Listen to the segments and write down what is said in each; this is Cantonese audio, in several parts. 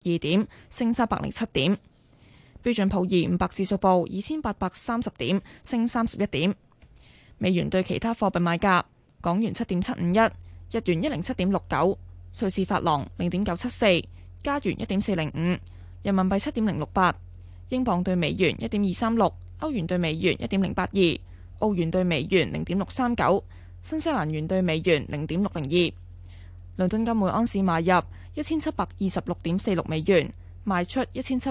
2點，升307點。標準普爾500指數報2830點，升31點。美元對其他貨幣賣價：港元7.751，日元107.69，瑞士法郎0.974，加元1.405，人民幣7.068，英鎊對美元1.236，歐元對美元1.082，澳元對美元0.639，新西蘭元對美元0.602。倫敦金每安士買入1726.46美元，賣出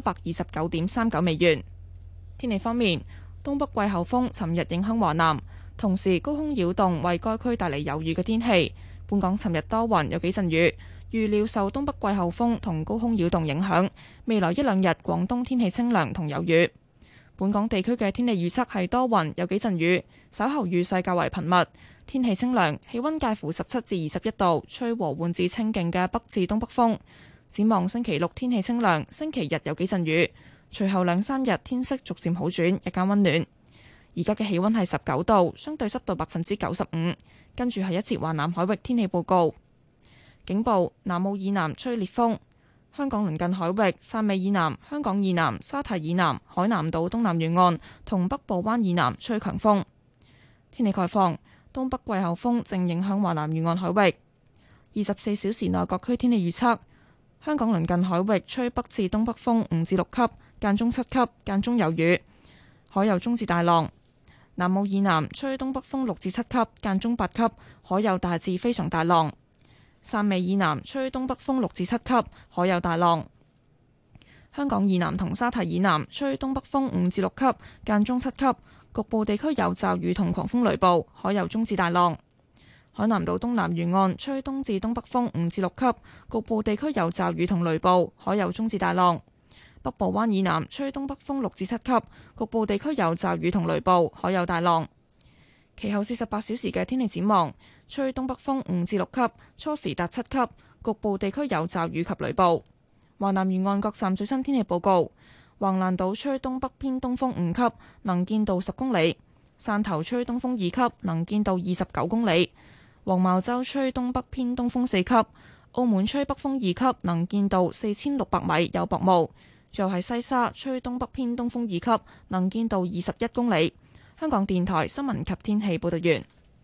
1729.39美元。天氣方面，東北季候風尋日影響華南，同時高空擾動為該區帶嚟有雨嘅天氣。本港尋日多雲，有幾陣雨，預料受東北季候風同高空擾動影響，未來一兩日廣東天氣清涼同有雨。本港地區嘅天氣預測係多雲，有幾陣雨，稍後雨勢較為頻密，天氣清涼，氣溫介乎17至21度，吹和緩至清勁嘅北至東北風。展望星期六天氣清涼，星期日有幾陣雨，隨後兩三日天色逐漸好轉，日間溫暖。而家嘅氣溫係19度，相對濕度95%。跟住係一節華南海域天氣報告。警報：南澳以南吹烈風，香港鄰近海域、汕尾以南、香港以南、沙堤以南、海南島東南沿岸同北部灣以南吹強風。天氣概況：東北季候風正影響華南沿岸海域。24小時內各區天氣預測：香港鄰近海域吹北至東北風5至6級，間中7級，間中有雨，海有中至大浪。南澳以南吹東北風6至7級，間中8級，海有大至非常大浪。汕尾以南吹東北風6至7級，海有大浪。香港以南同沙堤以南吹東北風5至6級，間中7級，局部地區有驟雨同狂風雷暴，海有中至大浪。海南島東南沿岸吹東至東北風5至6級，局部地區有驟雨同雷暴，海有中至大浪。北部灣以南吹東北風6至7級，局部地區有驟雨同雷暴，海有大浪。其後48小時嘅天氣展望：吹東北風5至6級，初時達7級，局部地區有驟雨及雷暴。華南沿岸各站最新天氣報告：橫瀾島吹東北偏東風5級，能見度10公里；汕頭吹東風2級，能見度29公里；黃茅洲吹東北偏東風4級；澳門吹北風2級，能見度4600米，有薄霧。最後係西沙吹東北偏東風2級，能見度21公里。香港電台新聞及天氣報道完。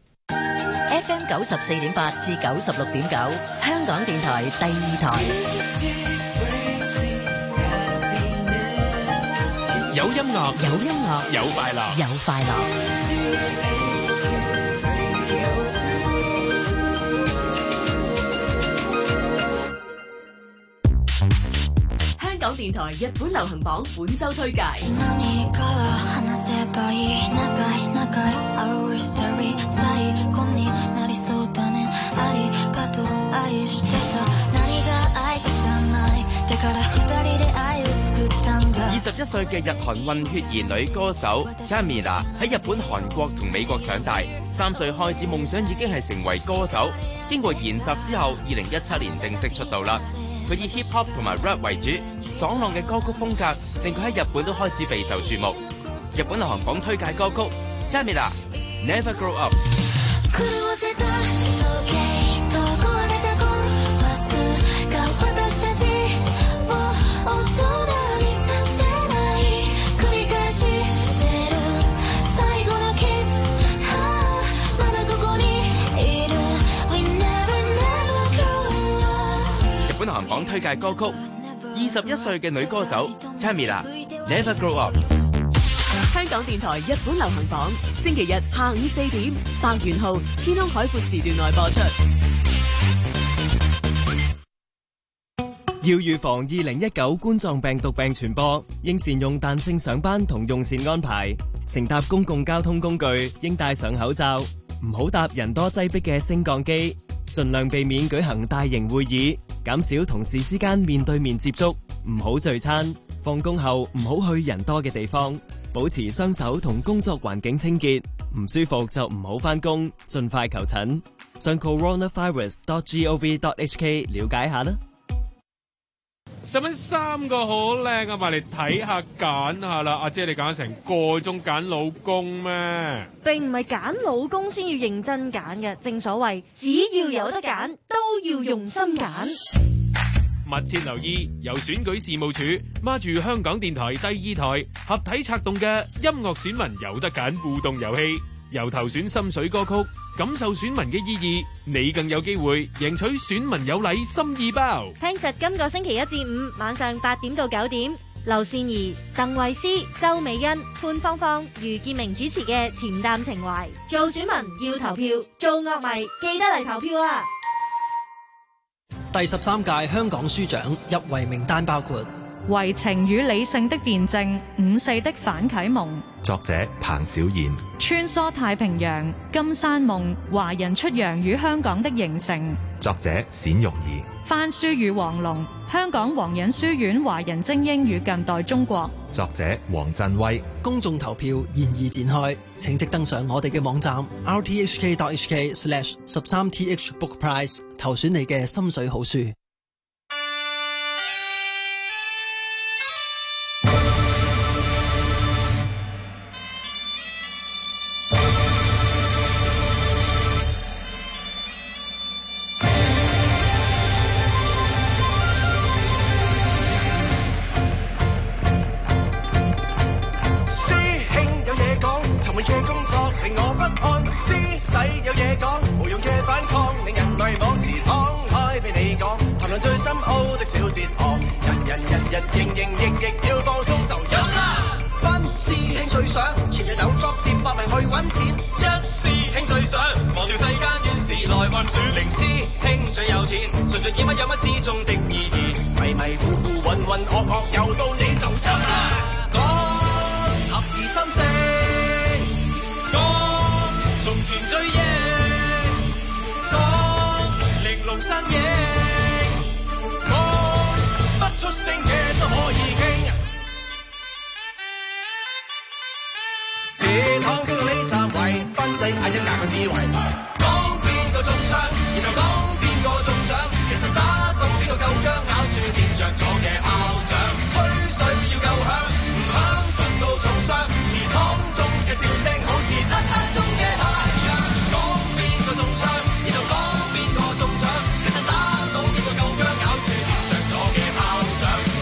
FM 94.8至96.9，香港電台第二台。 有音樂， 有音樂， 有快樂， 有快樂。香港電台日本流行榜本周推介。 21歲嘅日韓混血兒女歌手 Jamila 喺日本、韓國同美國長大，3歲開始夢想已經係成為歌手。經過研習之後，2017年正式出道啦。佢以 hip hop 同埋 rap 為主，爽朗嘅歌曲風格令佢喺日本都開始備受注目。日本流行榜推介歌曲 Jamila Never Grow Up。日本流行榜推介歌曲，21歲嘅女歌手 Jamila Never Grow Up。 香港電台日本流行榜，星期日下午4點，白元號天空海闊時段內播出。 要預防2019冠狀病毒病傳播，應善用彈性上班同用膳安排。乘搭公共交通工具應戴上口罩，唔好搭人多擠迫嘅升降機，盡量避免舉行大型會議，減少同事之間面對面接觸，唔好聚餐。放工後唔好去人多嘅地方，保持雙手同工作環境清潔。唔舒服就唔好返工，盡快求診。上 coronavirus.gov.hk 了解下啦。 13個好靚啊，埋嚟睇下揀下啦。阿姐你揀成個鐘揀老公咩？ 並唔係揀老公先要認真揀嘅，正所謂只要有得揀，都要用心揀。 密切留意由選舉事務處孖住香港電台第2台合體策動嘅音樂選民有得揀互動遊戲，由投選心水歌曲，感受選民嘅意義，你更有機會贏取選民有禮心意包。 聽實今個星期1至5晚上8點到9點，劉善儀、鄧慧思、周美欣、潘芳芳、余建明主持嘅《潛淡情懷》。做選民要投票，做樂迷記得嚟投票啊！ 第13屆香港書獎入圍名單包括為情與理性的辯證，54的反啟蒙， 作者彭小燕， 穿梭太平洋，金山夢，華人出洋與香港的形成， 作者冼玉兒， 翻書與黃龍，香港皇仁書院華人精英與近代中國， 作者黃振威。 公眾投票現已展開，請即登上我哋嘅網站 rthk.hk/13th bookprize 投選你嘅心水好書。 最深奧的小哲學，人日營亦要放鬆就飲啦。班師兄最想前日有作接百名去揾錢，一師兄最想忘掉世間怨事來運轉，零師兄最有錢，純盡見乜有乜之中的意義，迷迷糊糊渾渾噩噩又到你就飲啦。講合二心聲，講從前追憶，講玲瓏身影。出聲嘅都可以傾，這趟中呢3位，分析下一格嘅智慧。講邊個中槍，然後講邊個中獎，其實打到邊個夠薑，咬住掂着咗嘅炮仗。吹水要夠響，唔響毒到重傷。祠堂中嘅笑聲好似漆黑中嘅太陽。講邊個中槍，然後講邊個中獎，其實打到邊個夠薑，咬住掂着咗嘅炮仗。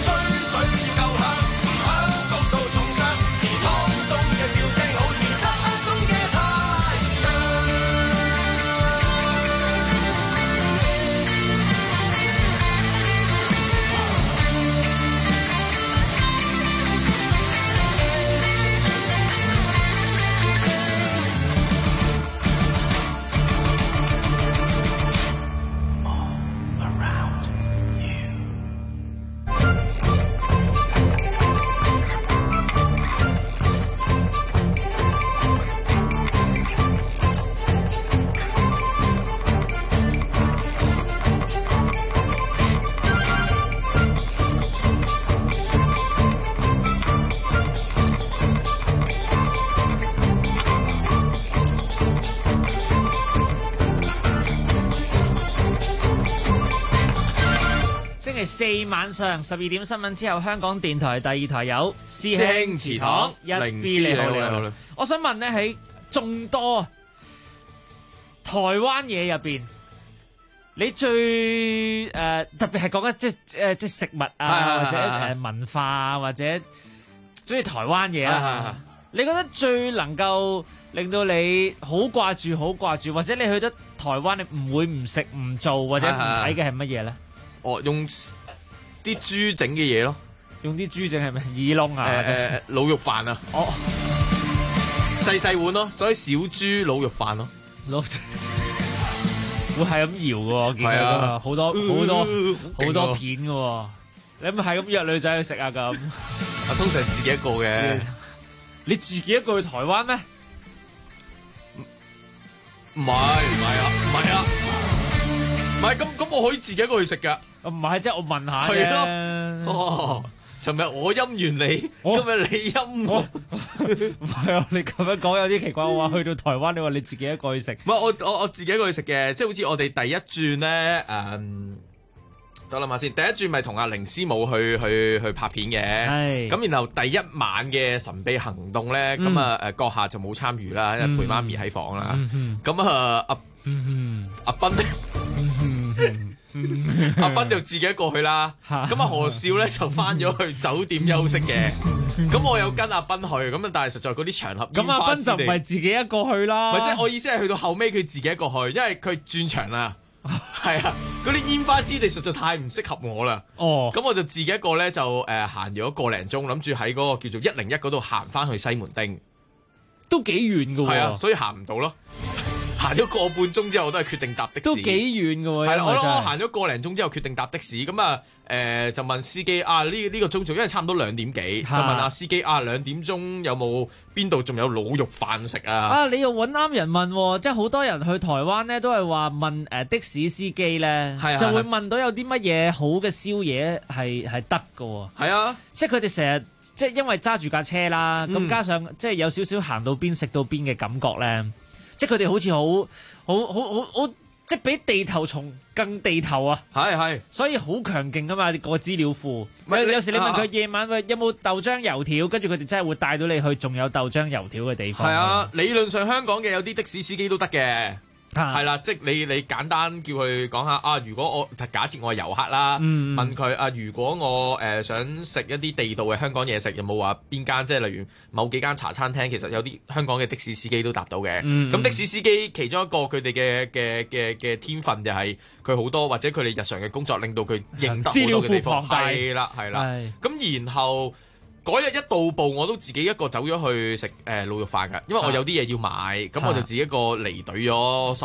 4晚上12點新聞之後，香港電台第2台有師兄祠堂1B 你好你好。我想問咧，喺眾多台灣嘢入邊，你最特別係講緊即食物啊，或者文化啊，或者中意台灣嘢啊，你覺得最能夠令到你好掛住，或者你去得台灣你唔會唔食唔做或者唔睇嘅係乜嘢咧？ 用啲豬整嘅嘢咯， 用啲豬整係咩？耳窿啊？ 滷肉飯啊，細碗咯，所以小豬滷肉飯咯， 會係咁搖嘅，我見到好多片嘅，你咪係咁約女仔去食啊咁？ 我通常自己一個嘅， 你自己一個去台灣咩？ 唔係咁我可以自己一個去食噶。 唔係，即係我問下係咯。尋日我陰完你，今日你陰我。 唔係啊，你咁樣講有啲奇怪。我話去到台灣，你話你自己一個去食。 唔係我自己一個去食嘅，即係好似我哋第一轉咧，等諗下先。第一轉咪同阿凌師母去拍片嘅，咁然後第一晚嘅神秘行動咧，咁閣下就冇參與啦，因為陪媽咪喺房啦。咁阿斌咧。 阿斌就自己一個去啦。咁阿何少咧就翻咗去酒店休息嘅。咁我有跟阿斌去，咁但係實在嗰啲場合， 咁阿斌就唔係自己一個去啦。 唔係，即係我意思係去到後尾佢自己一個去，因為佢轉場啦。係啊，嗰啲煙花之地實在太唔適合我啦。 哦， 咁我就自己一個咧就行咗個零鐘，諗住喺嗰個叫做101嗰度行翻去西門町， 都幾遠噶喎。 係啊，所以行唔到咯。行咗個半鐘之後，我都係決定搭的士。 都幾遠㗎喎。 係啦，我行咗個零鐘之後決定搭的士，咁啊就問司機啊呢個鐘數，因為差唔多2點幾，就問阿司機啊2點鐘有冇邊度仲有滷肉飯食啊？ 啊，你又揾啱人問喎，即係好多人去台灣咧都係話問的士司機咧，就會問到有啲乜嘢好嘅宵夜係得㗎喎。 係啊，即係佢哋成日即係因為揸住架車啦，咁加上即係有少少行到邊食到邊嘅感覺咧。即係佢哋好似好，即係比地頭蟲更地頭啊！ 係， 所以好強勁噶嘛個資料庫。有時你問佢夜晚有冇豆漿油條，跟住佢哋真係會帶到你去仲有豆漿油條嘅地方。 係啊，理論上香港嘅有啲的士司機都得嘅。係啦，即係你簡單叫佢講下啊。如果我假設我係遊客啦，問佢啊，如果我想食一啲地道嘅香港嘢食，有冇話邊間？即係例如某幾間茶餐廳，其實有啲香港嘅的士司機都答到嘅。咁的士司機其中一個佢哋嘅天分就係佢好多，或者佢哋日常嘅工作令到佢認得好多嘅地方。係啦。咁然後嗰日一到埗，我都自己一個走咗去食滷肉飯㗎，因為我有啲嘢要買，咁我就自己一個離隊咗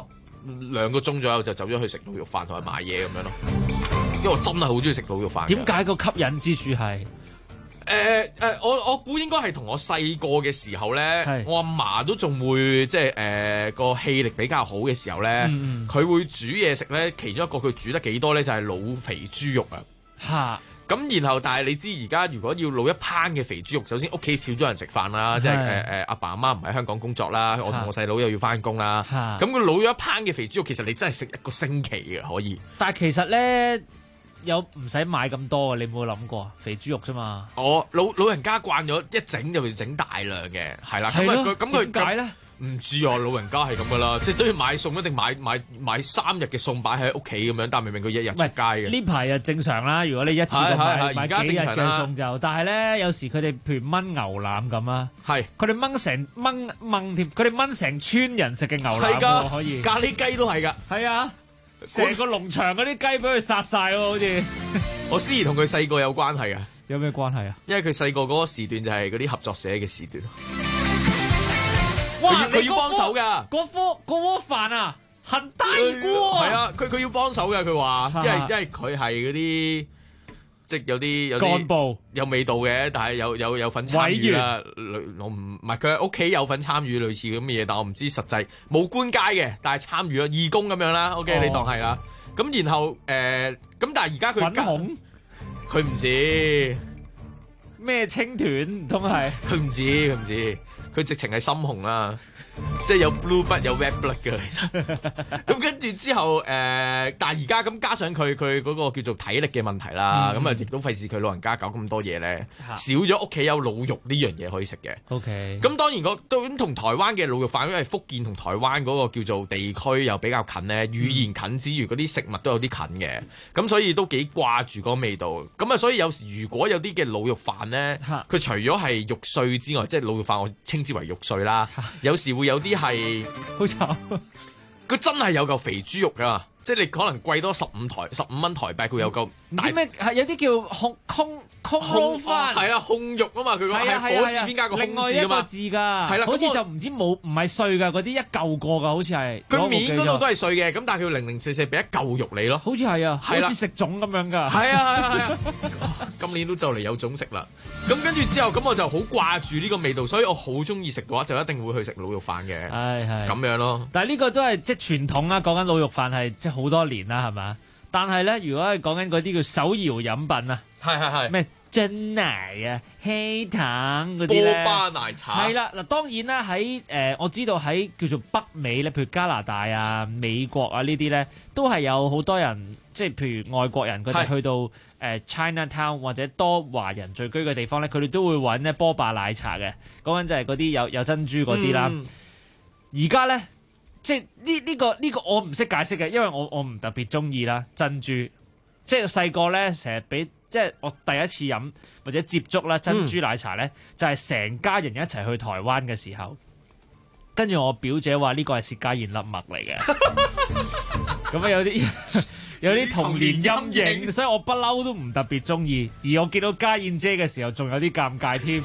2個鐘左右，就走咗去食滷肉飯同埋買嘢咁樣咯。因為我真係好中意食滷肉飯。 點解個吸引之處係？ 我估應該係同我細個嘅時候咧，我阿嫲都仲會即係個氣力比較好嘅時候咧，佢會煮嘢食咧。其中一個佢煮得幾多咧，就係老肥豬肉啊。 嚇！ 咁然後，但係你知而家如果要老一烹嘅肥豬肉，首先屋企少咗人食飯啦，即係阿爸阿媽唔喺香港工作啦，我同我細佬又要翻工啦。咁佢老咗一烹嘅肥豬肉，其實你真係食1個星期嘅可以。 但係其實咧，有唔使買咁多，你有冇諗過肥豬肉啫嘛？ 老人家慣咗一整就會整大量嘅，係啦。咁佢點解咧？唔知啊，老人家係咁噶啦，即係都要買餸，一定買3日嘅餸擺喺屋企咁樣，但明明佢日日出街嘅。 呢排就正常啦，如果你一次過買幾日嘅餸就，但係咧有時佢哋譬如炆牛腩咁啊， 佢哋炆添，佢哋炆成村人食嘅牛腩喎，可以。 咖喱雞都係㗎。係啊， 成個農場嗰啲雞俾佢殺晒喎，好似。 我思怡同佢細個有關係啊。 有咩關係啊？ 因為佢細個嗰個時段就係嗰啲合作社嘅時段。 哇！ 佢要幫手㗎， 嗰鍋飯啊，很大鍋。係啊，佢要幫手㗎。佢話，因為佢係嗰啲即係有啲幹部有味道嘅，但係有份參與啦。我唔係佢喺屋企有份參與類似咁嘅嘢，但我唔知實際冇官階嘅，但係參與咗義工咁樣啦。OK，你當係啦。咁然後咁但係而家佢粉紅， 佢唔知咩青團，唔通係佢唔知。佢直情係深紅啦，即係有 blue blood 有 red blood 嘅其實。咁跟住之後但係而家咁加上佢嗰個叫做體力嘅問題啦，咁啊亦都費事佢老人家搞咁多嘢咧，少咗屋企有滷肉呢樣嘢可以食嘅。 OK。 咁當然咁同台灣嘅滷肉飯，因為福建同台灣嗰個叫做地區又比較近咧，語言近之餘嗰啲食物都有啲近嘅，咁所以都幾掛住嗰個味道。咁啊，所以有時如果有啲嘅滷肉飯咧，佢除咗係肉碎之外，即係滷肉飯我稱之為肉碎啦，有時會有啲係好慘， 佢真係有嚿肥豬肉㗎，即係你可能貴多15蚊台幣，佢有嚿。 唔知咩係有啲叫空撈飯， 係啦，控肉啊嘛，佢講係火字邊加個空字啊嘛， 另外一個字㗎，係啦，好似就唔知唔係碎㗎，嗰啲一嚿過㗎，好似係。 佢面嗰度都係碎嘅，咁但係佢零四俾一嚿肉你咯， 好似係啊，好似食粽咁樣㗎。 係啊，今年都就嚟有粽食啦。咁跟住之後，咁我就好掛住呢個味道，所以我好中意食嘅話，就一定會去食滷肉飯嘅。係咁樣咯。 但係呢個都係即係傳統啦，講緊滷肉飯係即係好多年啦，係嘛？但係咧，如果係講緊嗰啲叫手搖飲品啊， 係咩珍奶啊、希糖嗰啲咧， 波霸奶茶係啦。嗱，當然啦，喺我知道喺叫做北美咧，譬如加拿大啊、美國啊呢啲咧，都係有好多人，即係譬如外國人佢哋去到Chinatown 或者多華人聚居嘅地方咧，佢哋都會揾咧波霸奶茶嘅。講緊就係嗰啲有珍珠嗰啲啦。而家咧即係呢個我唔識解釋嘅，因為我唔特別中意啦珍珠。即係細個咧，成日俾即係我第一次飲或者接觸啦珍珠奶茶咧，就係成家人一齊去台灣嘅時候，跟住我表姐話呢個係薛家燕粒麥嚟嘅，咁啊有啲童年陰影，所以我不嬲都唔特別中意。而我見到家燕姐嘅時候，仲有啲尷尬添。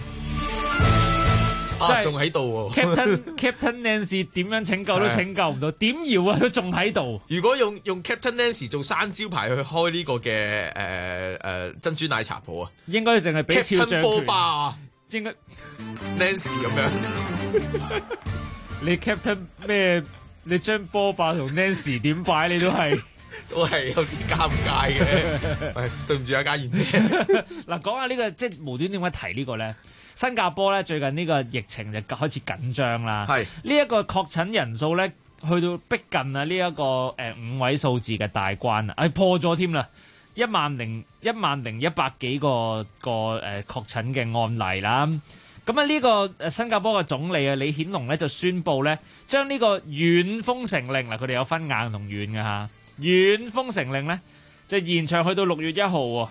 仲喺度喎 Captain Nancy 點樣拯救都拯救唔到，點搖啊都仲喺度。 如果用 Captain Nancy 做生招牌去開呢個嘅珍珠奶茶鋪啊， 應該淨係俾肖像權。 波霸應該 Nancy 咁樣。 你 Captain 咩？你將波霸同 Nancy 點擺？你都係有啲尷尬嘅。對唔住啊，家燕姐。 嗱，講下呢個即係無端點解提呢個咧？新加坡咧最近呢個疫情就開始緊張啦，係呢一個確診人數咧去到逼近啊呢一個5位數字嘅大關啊，破咗添啦，10,100幾個確診嘅案例啦。咁啊呢個新加坡嘅總理啊李顯龍咧就宣布咧將呢個軟封城令嗱，佢哋有分硬同軟嘅嚇，軟封城令咧就延長去到6月1號喎。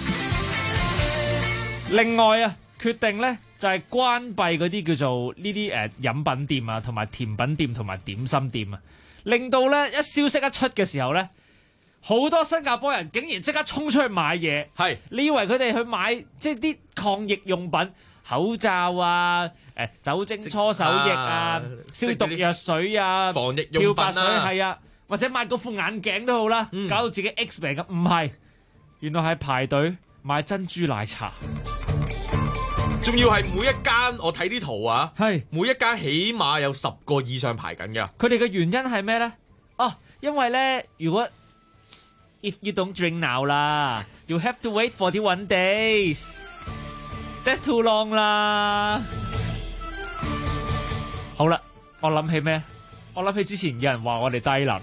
另外啊，決定咧就係關閉嗰啲叫做呢啲飲品店啊，同埋甜品店同埋點心店啊，令到咧一消息一出嘅時候咧，好多新加坡人竟然即刻衝出去買嘢。係你以為佢哋去買即係啲抗疫用品、口罩啊、酒精搓手液啊、消毒藥水啊、 防疫用品啊， 漂白水係啊，或者買嗰副眼鏡都好啦，搞到自己 X 病咁，唔係，原來係排隊買珍珠奶茶。 仲要係每一間，我睇啲圖啊，係每一間起碼有10個以上排緊㗎。 佢哋嘅原因係咩咧？哦，因為咧，如果 if you don't drink now 啦，you have to wait 41 days。That's too long 啦。好啦，我諗起咩？我諗起之前有人話我哋低能，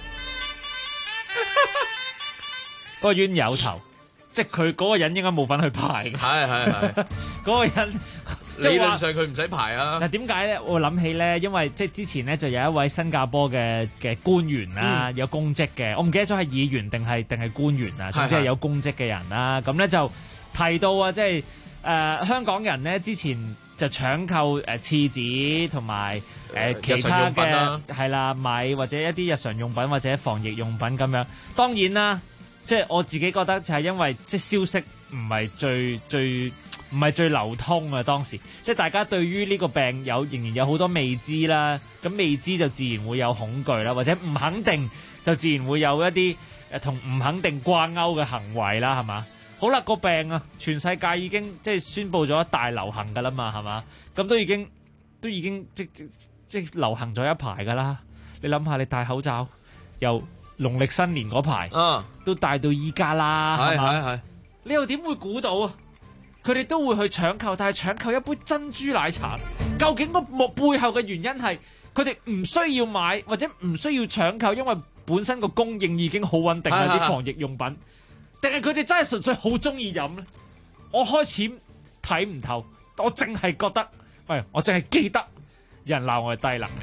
嗰個冤有頭。即係佢嗰個人應該冇份去排嘅， 係嗰個人理論上佢唔使排啊。 嗱，點解咧？我諗起咧，因為即係之前咧就有一位新加坡嘅官員啦，有公職嘅，我唔記得咗係議員定係官員啊，總之係有公職嘅人啦。咁咧就提到啊，即係香港人咧之前就搶購廁紙同埋其他嘅係啦米或者一啲日常用品或者防疫用品咁樣。當然啦。即係我自己覺得就係因為即係消息唔係唔係最流通啊，當時即係大家對於呢個病仍然有好多未知啦，咁未知就自然會有恐懼啦，或者唔肯定就自然會有一啲同唔肯定掛鈎嘅行為啦，係嘛？好啦，個病啊，全世界已經即係宣布咗大流行㗎啦嘛，係嘛？咁都已經即係流行咗一排㗎啦。你諗下，你戴口罩又農曆新年嗰排，都帶到依家啦，係嘛？你又點會估到啊？佢哋都會去搶購，但係搶購一杯珍珠奶茶，究竟個背後嘅原因係佢哋唔需要買或者唔需要搶購，因為本身個供應已經好穩定啦，啲防疫用品，定係佢哋真係純粹好中意飲咧？我開始睇唔透，我淨係覺得，我淨係記得有人鬧我係低能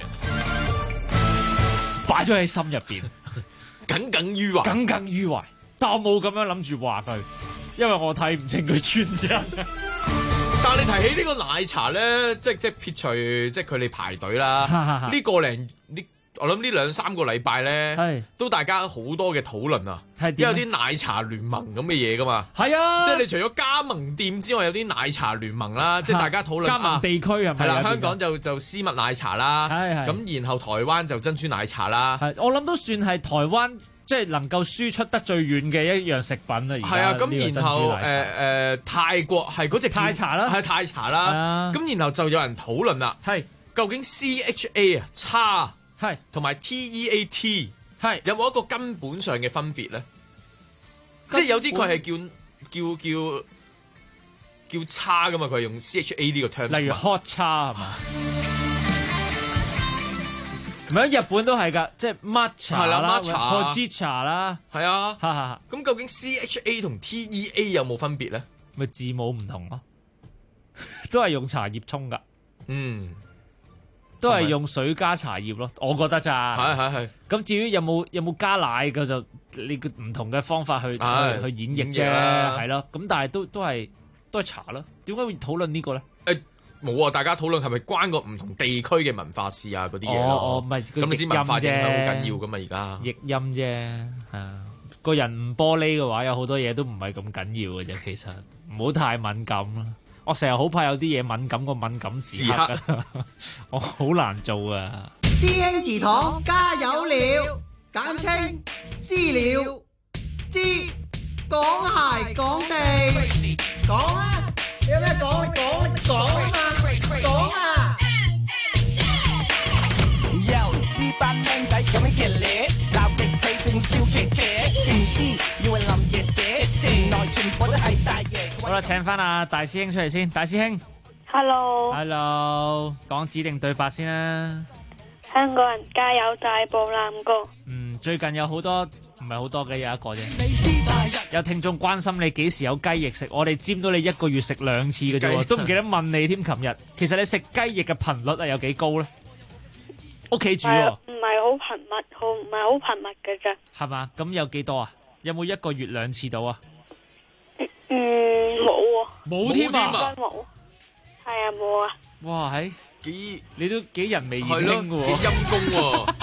嘅，擺咗喺心入邊。 耿耿於懷，但我冇咁樣諗住話佢，因為我睇唔清佢原因。 但係你提起呢個奶茶咧，即係撇除即係佢哋排隊啦，呢個零呢，我諗呢2-3個禮拜咧，都大家好多嘅討論啊，因為有啲奶茶聯盟咁嘅嘢噶嘛，係啊，即係你除咗加盟店之外，有啲奶茶聯盟啦，即係大家討論加盟地區係咪？ 係啦，香港就絲襪奶茶啦，咁然後台灣就珍珠奶茶啦， 我諗都算係台灣即係能夠輸出得最遠嘅一樣食品啦。而家係啊， 咁然後泰國係嗰隻泰茶啦， 係泰茶啦，咁然後就有人討論啦，係究竟 CHA 啊叉係同埋 TEAT 係有冇一個根本上嘅分別咧？即係有啲佢係叫叉噶嘛，佢係用 CHA 呢個 term， 例如 hot 叉係嘛？唔係喺日本都係㗎，即係 matcha 啦 ，Hojicha 啦， 係啊，咁究竟 CHA 同 TEA 有冇分別咧？ 咪字母唔同咯，都係用茶葉沖㗎。 都係用水加茶葉咯，我覺得咋。 係。 咁至於有冇加奶嘅就你唔同嘅方法去演繹啫，係咯。咁但係都係茶咯。點解會討論呢個咧？ 冇啊！大家討論係咪關個唔同地區嘅文化事啊嗰啲嘢咯？ 唔係咁你知文化影響好緊要噶嘛？而家譯音啫，個人唔玻璃嘅話，有好多嘢都唔係咁緊要嘅啫。其實唔好太敏感啦。我成日好怕有啲嘢敏感個敏感時刻，我好難做啊！ 師兄祠堂加油了，簡稱私了，知講鞋講地，講啊！有咩講啊嘛，講啊！呢班靚仔有咩傑烈，鬧極佢正笑騎騎，唔知以為林姐姐，城內全部都係大爺。 好啦，請翻阿大師兄出嚟先，大師兄 ，Hello， 講指定對白先啦。 香港人加油，大步攬過。 最近有好多唔係好多嘅，有一個啫。有聽眾關心你幾時有雞翼食，我哋佔到你1個月食2次嘅啫，都唔記得問你添。琴日其實你食雞翼嘅頻率有幾高咧？屋企煮喎， 唔係好頻密，唔係好頻密嘅啫。 係嘛？咁有幾多啊？有冇1個月2次到啊？ 冇喎。 冇添啊？ 冇。係啊，冇啊。 哇，你都幾人微言輕嘅喎， 幾陰公喎。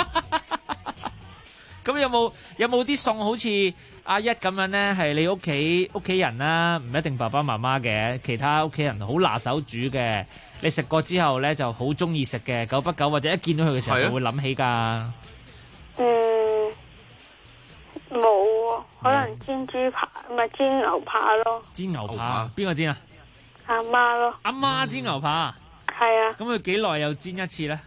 咁有冇啲餸好似阿一咁樣咧？係你屋企人啦，唔一定爸爸媽媽嘅，其他屋企人好拿手煮嘅，你食過之後咧就好中意食嘅，久不久或者一見到佢嘅時候就會諗起㗎。 冇喎，可能煎豬扒，唔係煎牛扒咯。 煎牛扒，邊個煎啊？ 阿媽咯。 阿媽煎牛扒。 係啊。 咁佢幾耐又煎一次咧？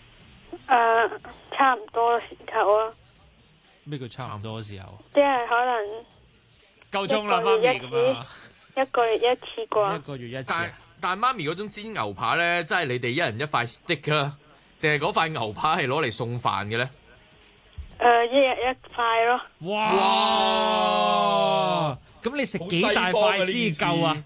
差唔多時候啊。 咩叫差唔多時候？ 即係可能夠鐘啦，媽咪咁啊 ！1個月1次啩 ？1個月1次。 但係媽咪嗰種煎牛扒咧，真係你哋一人一塊 stick 啊？定係嗰塊牛扒係攞嚟送飯嘅咧？ 一日1塊咯。 哇！咁你食幾大塊先夠啊？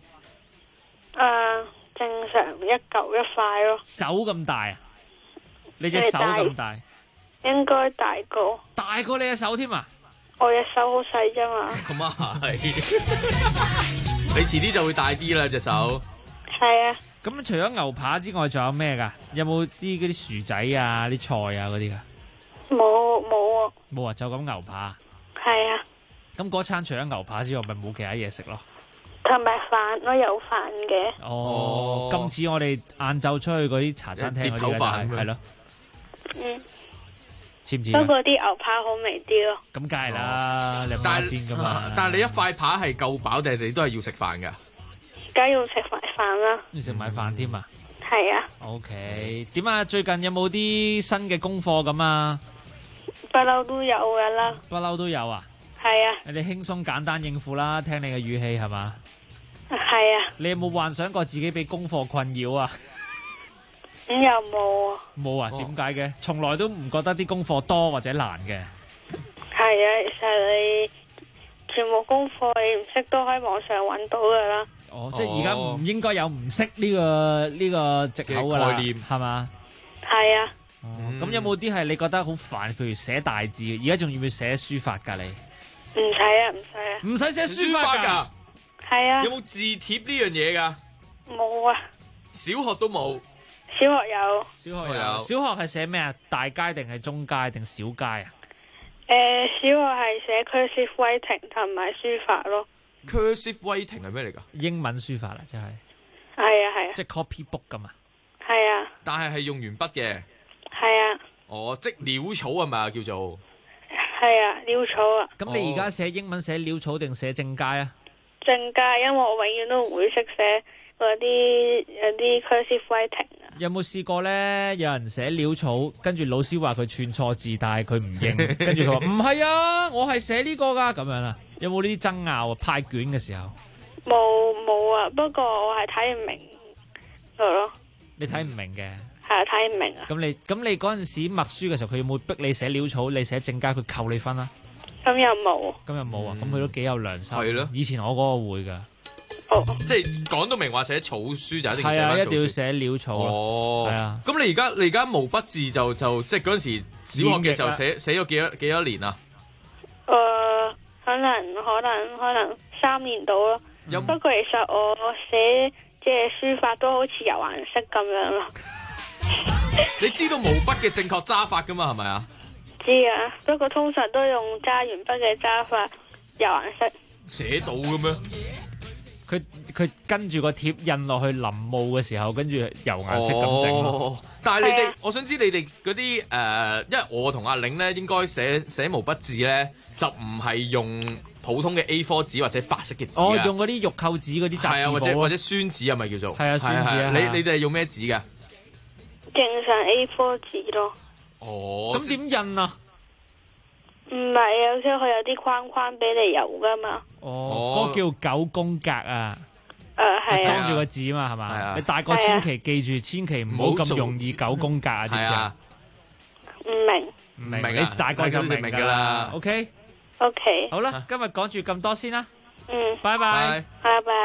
正常1嚿1塊咯。 手咁大啊？你隻手咁大？ 應該大過你隻手添啊！ 我隻手好細啫嘛。 咁啊係，你遲啲就會大啲啦隻手。 係啊。 咁除咗牛扒之外，仲有咩噶？有冇嗰啲薯仔啊、啲菜啊嗰啲噶？ 冇啊。 冇啊，就咁牛扒。 係啊。 咁嗰餐除咗牛扒之外，咪冇其他嘢食咯？ 同埋飯咯，有飯嘅。 哦，今次我哋晏晝出去嗰啲茶餐廳嗰啲係咯。知唔知？ 不過啲牛扒好味啲咯。 咁梗係啦，你媽煎噶嘛。 但係你一塊扒係夠飽定係你都係要食飯噶？ 梗要食埋飯啦。 要食埋飯添啊？ 係啊。 OK，點啊？最近有冇啲新嘅功課咁啊？ 不嬲都有噶啦。 不嬲都有啊？ 係啊。 你輕鬆簡單應付啦，聽你嘅語氣係嘛？ 係啊。 你有冇幻想過自己俾功課困擾啊？ 又冇啊？ 冇啊？點解嘅？從來都唔覺得啲功課多或者難嘅。 係啊，其實你全部功課你唔識都喺網上揾到噶啦。 即係而家唔應該有唔識呢個藉口噶啦，概念係嘛？ 係啊。 咁有冇啲係你覺得好煩？譬如寫大字，而家仲要唔要寫書法噶你？ 唔使啊，唔使啊。 唔使寫書法噶？ 係啊。 有冇字帖呢樣嘢噶？ 冇啊。 小學都冇。 小學有。 小學係寫咩啊？大街定係中街定小街啊？ 小學係寫 cursive writing 同埋書法咯。 cursive writing 係咩嚟噶？ 英文書法啦，真係。 係啊係啊。 即係 copy book 噶嘛？ 係啊。 但係用鉛筆嘅。 係啊。 即潦草係咪叫做？ 係啊，潦草啊。 咁你而家寫英文寫潦草定寫正楷啊？ 正楷，因為我永遠都唔會識寫嗰啲有啲 cursive writing 啊。 有冇試過咧？有人寫潦草，跟住老師話佢串錯字，但係佢唔認，跟住佢話唔係啊，我係寫呢個噶，咁樣啊？有冇呢啲爭拗啊？派卷嘅時候？ 冇啊，不過我係睇唔明嘅咯。 你睇唔明嘅？ 係啊，睇唔明啊。 咁你嗰陣時默書嘅時候，佢有冇逼你寫潦草？你寫正楷，佢扣你分啊？ 咁又冇。 咁又冇啊？咁佢都幾有良心。 係咯。 以前我嗰個會噶。 即係講到明話寫草書就一定要寫係啊， 返草書一定要寫潦草咯。 哦， 係啊。 咁你而家毛筆字就即係嗰陣時小學嘅時候寫咗幾多年啊？ 可能3年到咯。不過其實我寫即係書法都好似油顏色咁樣咯。 你知道毛筆嘅正確揸法噶嘛？係咪啊？ 知啊，不過通常都用揸完筆嘅揸法油顏色。 寫到嘅咩？ 佢跟住個貼印落去臨摹嘅時候，跟住油顏色咁整咯。 但係你哋，我想知你哋嗰啲因為我同阿玲咧，應該寫毛筆字咧，就唔係用普通嘅 A4 紙或者白色嘅紙哦，用嗰啲玉扣紙嗰啲雜係啊， 誌簿或者宣紙係咪叫做？ 係啊，宣紙啊。 你哋係用咩紙嘅？ 正常 A4 紙咯。 哦， 咁點印啊？ 唔係啊，即係佢有啲框框俾你油噶嘛。 哦，嗰個叫9宮格啊。 係啊。 裝住個字啊嘛，係嘛？係啊。你大個千祈記住，千祈唔好咁容易9宮格啊！知唔知啊？ 唔明。 你大個就明㗎啦。OK。好啦，今日講住咁多先啦。拜拜。 拜拜。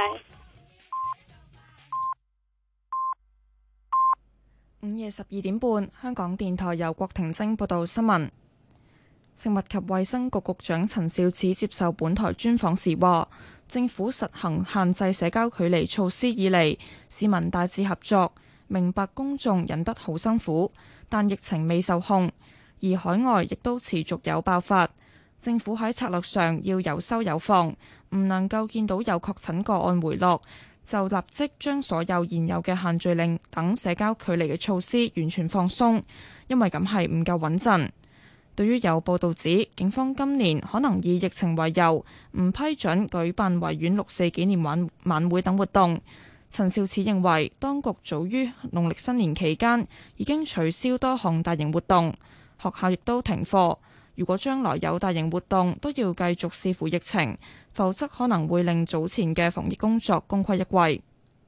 午夜12點半，香港電台由郭婷晶報道新聞。食物及衛生局局長陳肇始接受本台專訪時話，政府實行限制社交距離措施以嚟，市民大致合作，明白公眾忍得好辛苦，但疫情未受控，而海外亦都持續有爆發。政府喺策略上要有收有放，唔能夠見到有確診個案回落，就立即將所有現有嘅限聚令等社交距離嘅措施完全放鬆，因為咁係唔夠穩陣。對於有報道指警方今年可能以疫情為由，唔批准舉辦維園6·4紀念晚會等活動，陳肇始認為當局早於農曆新年期間已經取消多項大型活動，學校亦都停課。如果將來有大型活動，都要繼續視乎疫情，否則可能會令早前嘅防疫工作功虧一簣。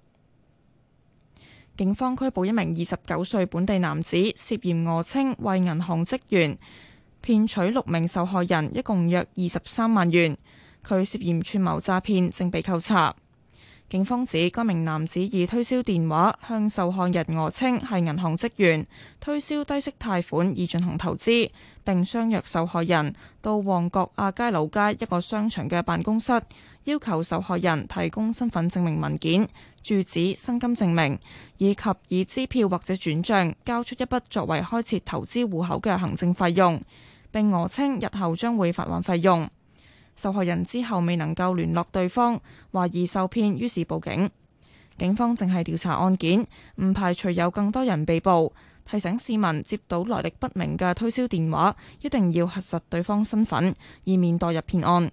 警方拘捕一名29歲本地男子，涉嫌訛稱為銀行職員，騙取6名受害人，一共約23萬元。佢涉嫌串謀詐騙，正被扣查。警方指該名男子以推銷電話向受害人訛稱係銀行職員，推銷低息貸款以進行投資，並相約受害人到旺角亞皆老街一個商場嘅辦公室，要求受害人提供身份證明文件、住址、薪金證明，以及以支票或者轉帳交出一筆作為開設投資戶口嘅行政費用，並訛稱日後將會發還費用。受害人之後未能夠聯絡對方，懷疑受騙，於是報警。警方正係調查案件，唔排除有更多人被捕。提醒市民接到來歷不明嘅推銷電話，一定要核實對方身份，以免墮入騙案。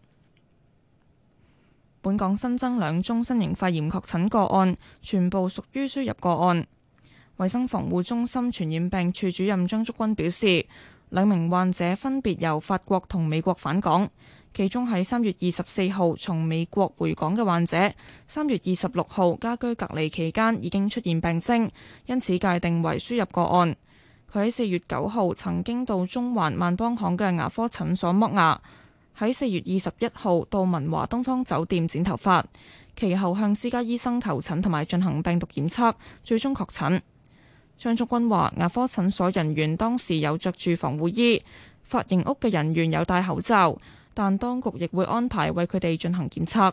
本港新增2宗新型肺炎確診個案，全部屬於輸入個案。衛生防護中心傳染病處主任張竹君表示，2名患者分別由法國同美國返港。其中喺3月24號從美國回港嘅患者，3月26號家居隔離期間已經出現病徵，因此界定為輸入個案。佢喺4月9號曾經到中環萬邦行嘅牙科診所剝牙，喺4月21號到文華東方酒店剪頭髮，其後向私家醫生求診同埋進行病毒檢測，最終確診。張竹君話：牙科診所人員當時有着住防護衣，髮型屋嘅人員有戴口罩。但當局亦會安排為佢哋進行檢測。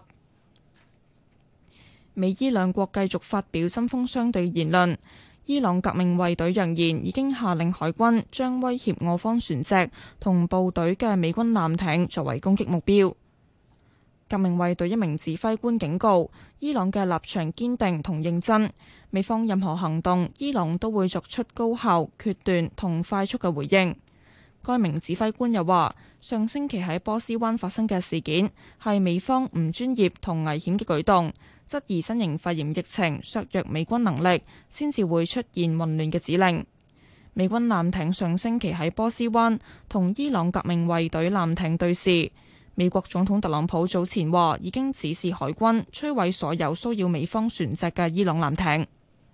美伊兩國繼續發表針鋒相對言論。伊朗革命衛隊揚言已經下令海軍將威脅我方船隻同部隊嘅美軍艦艇作為攻擊目標。革命衛隊一名指揮官警告，伊朗嘅立場堅定同認真，美方任何行動，伊朗都會作出高效、決斷同快速嘅回應。該名指揮官又話，上星期喺波斯灣發生嘅事件係美方唔專業同危險嘅舉動，質疑新型肺炎疫情削弱美軍能力，先至會出現混亂嘅指令。美軍艦艇上星期喺波斯灣同伊朗革命衛隊艦艇對峙。美國總統特朗普早前話已經指示海軍摧毀所有騷擾美方船隻嘅伊朗艦艇。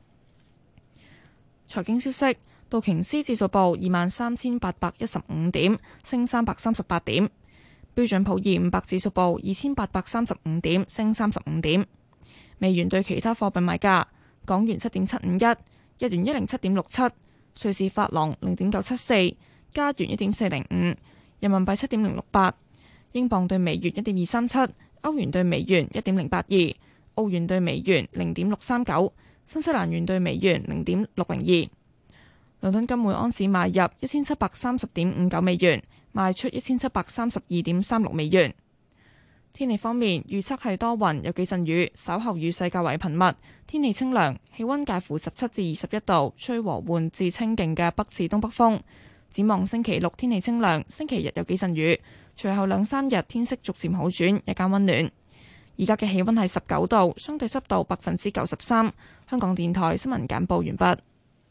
財經消息。道瓊斯指數報23,815點，升338點；標準普爾500指數報2835點，升35點。 美元對其他貨幣賣價：港元7.751，日元107.67，瑞士法郎0.974，加元1.405，人民幣7.068，英鎊對美元1.237，歐元對美元1.082，澳元對美元0.639，新西蘭元對美元0.602。倫敦金每安士買入1730.59美元，賣出1732.36美元。天氣方面，預測係多雲，有幾陣雨，稍後雨勢較為頻密，天氣清涼，氣溫介乎17至21度，吹和緩至清勁嘅北至東北風。展望星期六天氣清涼，星期日有幾陣雨，隨後2-3日天色逐漸好轉，日間溫暖。而家嘅氣溫係19度，相對濕度93%。香港電台新聞簡報完畢。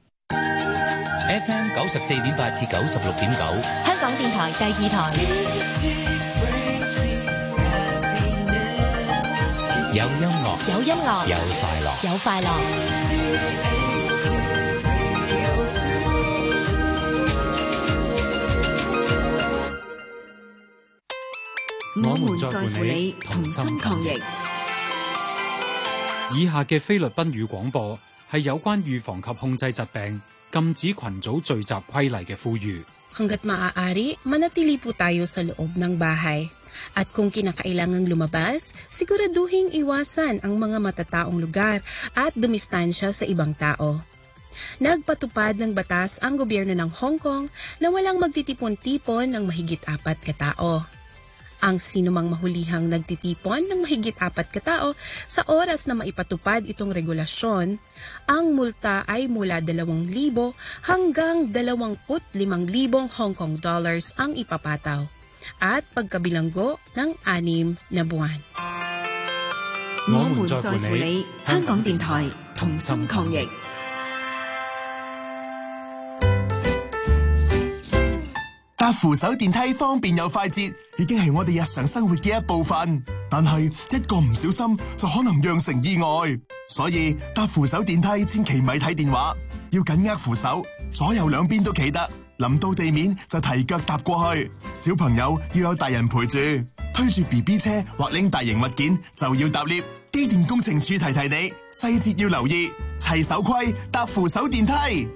FM 94.8至96.9， 香港電台第2台。 有音樂， 有音樂， 有快樂， 有快樂。 我們在乎你，同心抗疫。 以下嘅菲律賓語廣播係有關預防及控制疾病、禁止群組聚集規例嘅呼籲。 Hanggat maaari, manatili po tayo sa loob ng bahay. At kung kinakailangang lumabas, siguraduhing iwasan ang mga matataong lugar at dumistansya sa ibang tao. Nagpatupad ng batas ang gobyerno ng Hong Kong na walang magtitipon-tipon ng mahigit 4 katao. Ang sinumang mahulihang nagtitipon ng mahigit 4 katao sa oras na maipatupad itong regulasyon, ang multa ay mula 2,000 hanggang 25,000 Hong Kong dollars ang ipapataw at pagkabilanggo ng 6 na buwan. 我們在乎你，香港電台同心抗疫。 搭扶手電梯方便又快捷，已經係我哋日常生活嘅一部分。但係一個唔小心就可能釀成意外，所以搭扶手電梯千祈咪睇電話，要緊握扶手，左右兩邊都企得。臨到地面就提腳踏過去。小朋友要有大人陪住，推住 BB 車或拎大型物件就要搭 lift。機電工程署提提你，細節要留意，齊守規搭扶手電梯。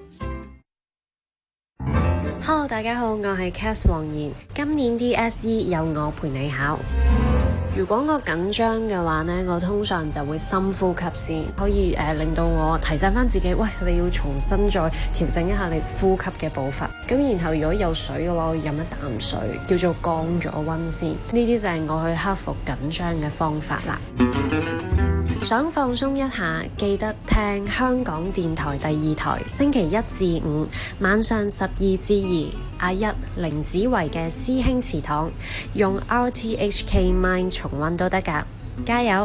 Hello， 大家好，我係 Cass 黃妍。今年 DSE 有我陪你考。如果我緊張嘅話呢，我通常就會深呼吸先，可以令到我提醒翻自己，喂，你要重新再調整一下你呼吸嘅步伐。咁然後如果有水嘅話，我飲一啖水，叫做降咗溫先。呢啲就係我去克服緊張嘅方法啦。想放鬆一下，記得聽香港電台第2台，星期1至5晚上12至2，阿一凌子維嘅師兄祠堂，用 RTHK Mind 重溫都得㗎，加油！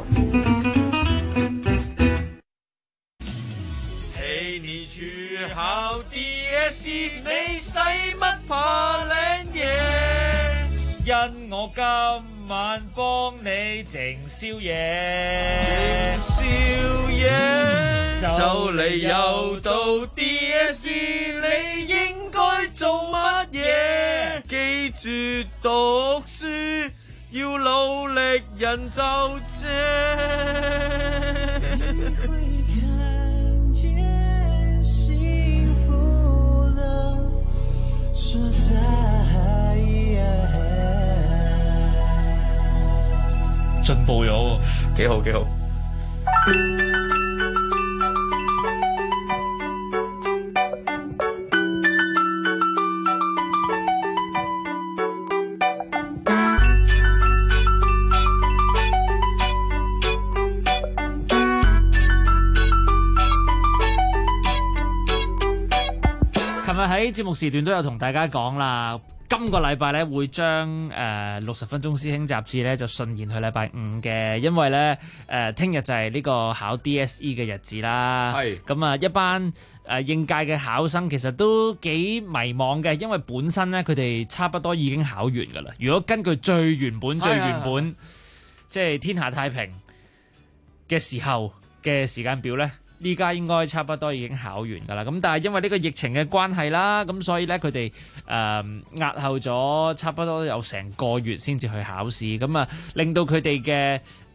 陪你去考 DSE， 你使乜怕領嘢？因我今晚幫你整宵夜，整宵夜就嚟又到 DSE， 你應該做乜嘢？記住讀書，要努力人就正。進步咗，幾好幾好。 琴日喺節目時段都有同大家講啦。今個禮拜咧會將60分鐘師兄雜誌咧就順延去禮拜5嘅，因為咧聽日就係呢個考 DSE 嘅日子啦。係咁啊，一班應屆嘅考生其實都幾迷茫嘅，因為本身咧佢哋差不多已經考完㗎啦。如果根據最原本即係天下太平嘅時候嘅時間表咧，呢家應該差不多已經考完㗎啦，咁但係因為呢個疫情嘅關係啦，咁所以咧佢哋押後咗差不多有成個月先至去考試，咁啊令到佢哋嘅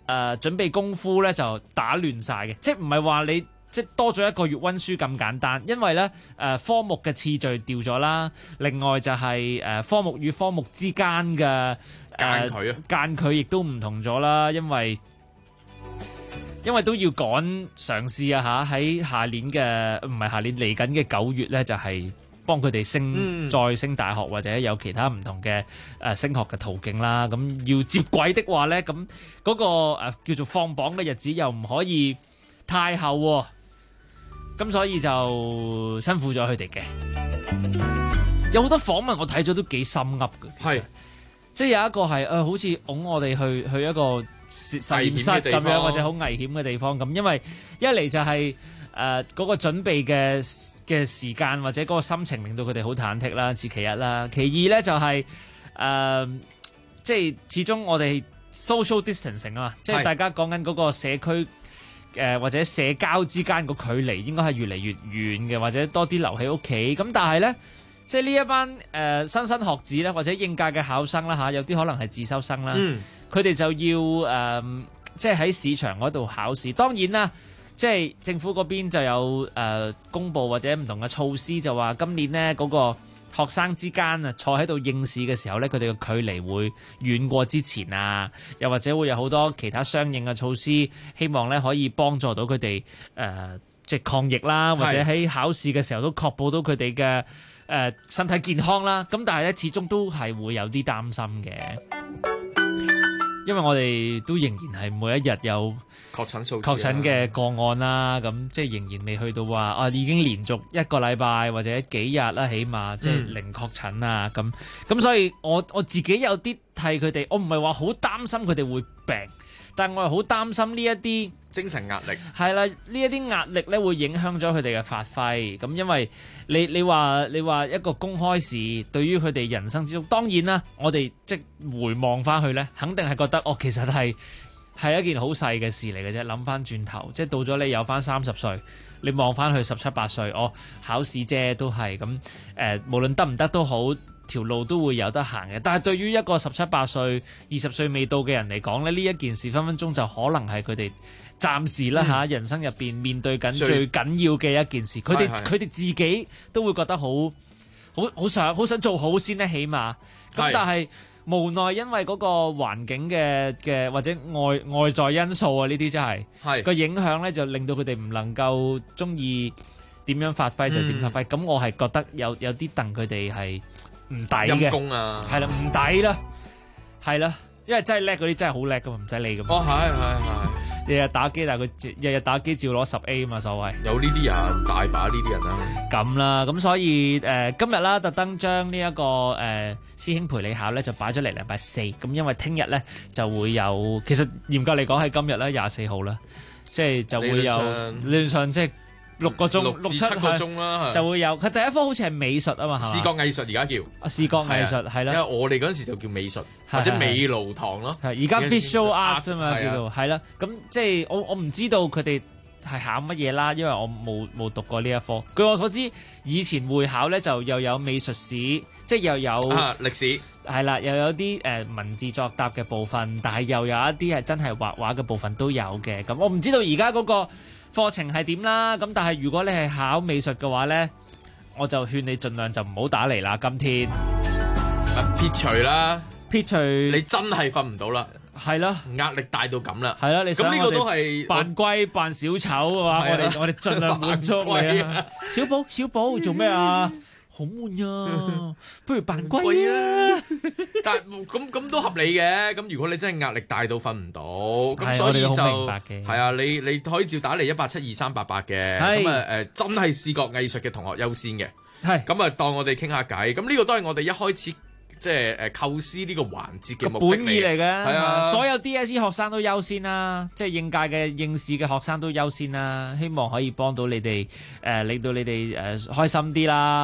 準備功夫咧就打亂晒嘅，即係唔係話你即係多咗一個月溫書咁簡單，因為咧科目嘅次序調咗啦，另外就係科目與科目之間嘅間距亦都唔同咗啦，因為都要趕嘗試啊嚇，喺下年嘅唔係下年嚟緊嘅9月咧就係幫佢哋再升大學或者有其他唔同嘅升學嘅途徑啦。咁要接軌的話咧，咁嗰個叫做放榜嘅日子又唔可以太後喎，咁所以就辛苦咗佢哋嘅。有好多訪問我睇咗都幾心噏嘅，係即係有一個係好似擁我哋去一個實驗室咁樣，或者好危險嘅地方咁，因為一嚟就係嗰個準備嘅時間或者嗰個心情令到佢哋好忐忑啦，其一啦。其二咧就係即係始終我哋 social distancing 啊嘛，即係大家講緊嗰個社區或者社交之間個距離應該係越嚟越遠嘅，或者多啲留喺屋企。咁但係咧，即係呢一班新生學子咧，或者應屆嘅考生啦嚇，有啲可能係自修生啦，佢哋就要即係喺市場嗰度考試。當然啦，即係政府嗰邊就有公佈或者唔同嘅措施，就話今年呢嗰個學生之間啊坐喺度應試嘅時候咧，佢哋嘅距離會遠過之前啊，又或者會有好多其他相應嘅措施，希望咧可以幫助到佢哋即係抗疫啦，或者喺考試嘅時候都確保到佢哋嘅身體健康啦。咁但係咧，始終都係會有啲擔心嘅。因為我哋都仍然係每一日有確診嘅個案啦，咁即係仍然未去到話已經連續1個禮拜或者幾日啦，起碼即係零確診啊，咁所以我自己有啲替佢哋，我唔係話好擔心佢哋會病，但係我係好擔心呢一啲精神壓力係啦，呢一啲壓力咧會影響咗佢哋嘅發揮。咁因為你話一個公開試對於佢哋人生之中，當然啦，我哋即回望翻去咧，肯定係覺得其實係一件好細嘅事嚟嘅啫。諗翻轉頭，即係到咗你有翻30歲，你望翻去17、8歲，考試啫都係咁無論得唔得都好，條路都會有得行嘅。但係對於一個17、8歲、20歲未到嘅人嚟講咧，呢一件事分分鐘就可能係佢哋暫時啦嚇，人生入邊面對緊最緊要嘅一件事。佢哋自己都會覺得好想做好先咧，起碼咁。但係無奈因為嗰個環境嘅或者外在因素啊，呢啲真係個影響咧，就令到佢哋唔能夠中意點樣發揮就點發揮。咁我係覺得有啲戥佢哋係唔抵嘅，陰功啊，係啦，唔抵啦，係啦，因為真係叻嗰啲真係好叻噶嘛，唔使理噶嘛。係，日日打機，但係佢日日打機照攞10A 嘛，所謂。有呢啲人，大把呢啲人啦。咁啦，咁所以今日啦，特登將呢一個師兄陪你考咧，就擺咗嚟禮拜4。咁因為聽日咧就會有，其實嚴格嚟講係今日咧24號啦，即係就會有理論上即係6個鐘、6、7個鐘啦，就會有。佢第一科好似係美術啊嘛，係嘛？視覺藝術而家叫視覺藝術係啦。因為我哋嗰陣時就叫美術或者美勞堂咯。係而家 visual arts 啊嘛叫做係啦。咁即係我唔知道佢哋係考乜嘢啦，因為我冇讀過呢一科。據我所知，以前會考咧就又有美術史，即係又有歷史係啦，又有啲文字作答嘅部分，但係又有一啲係真係畫畫嘅部分都有嘅。咁我唔知道而家嗰個課程係點啦，咁但係如果你係考美術嘅話呢，我就勸你盡量就唔好打嚟啦。今天撇除啦，撇除你真係瞓唔到啦，係咯，壓力大到咁啦，係啦，你咁呢個都係扮龜扮小丑啊嘛，我哋盡量滿足你啊。小寶做咩啊？好悶啊，不如扮龜啊！但係咁都合理嘅。咁如果你真係壓力大到瞓唔到，咁所以就係啊，你可以照打嚟1872388嘅。咁真係視覺藝術嘅同學優先嘅。係咁當我哋傾下偈。咁呢個都係我哋一開始即係構思呢個環節嘅目的本意嚟嘅。係啊，所有 DSE 學生都優先啦，即係應屆嘅應試嘅學生都優先啦。希望可以幫到你哋令到你哋開心啲啦。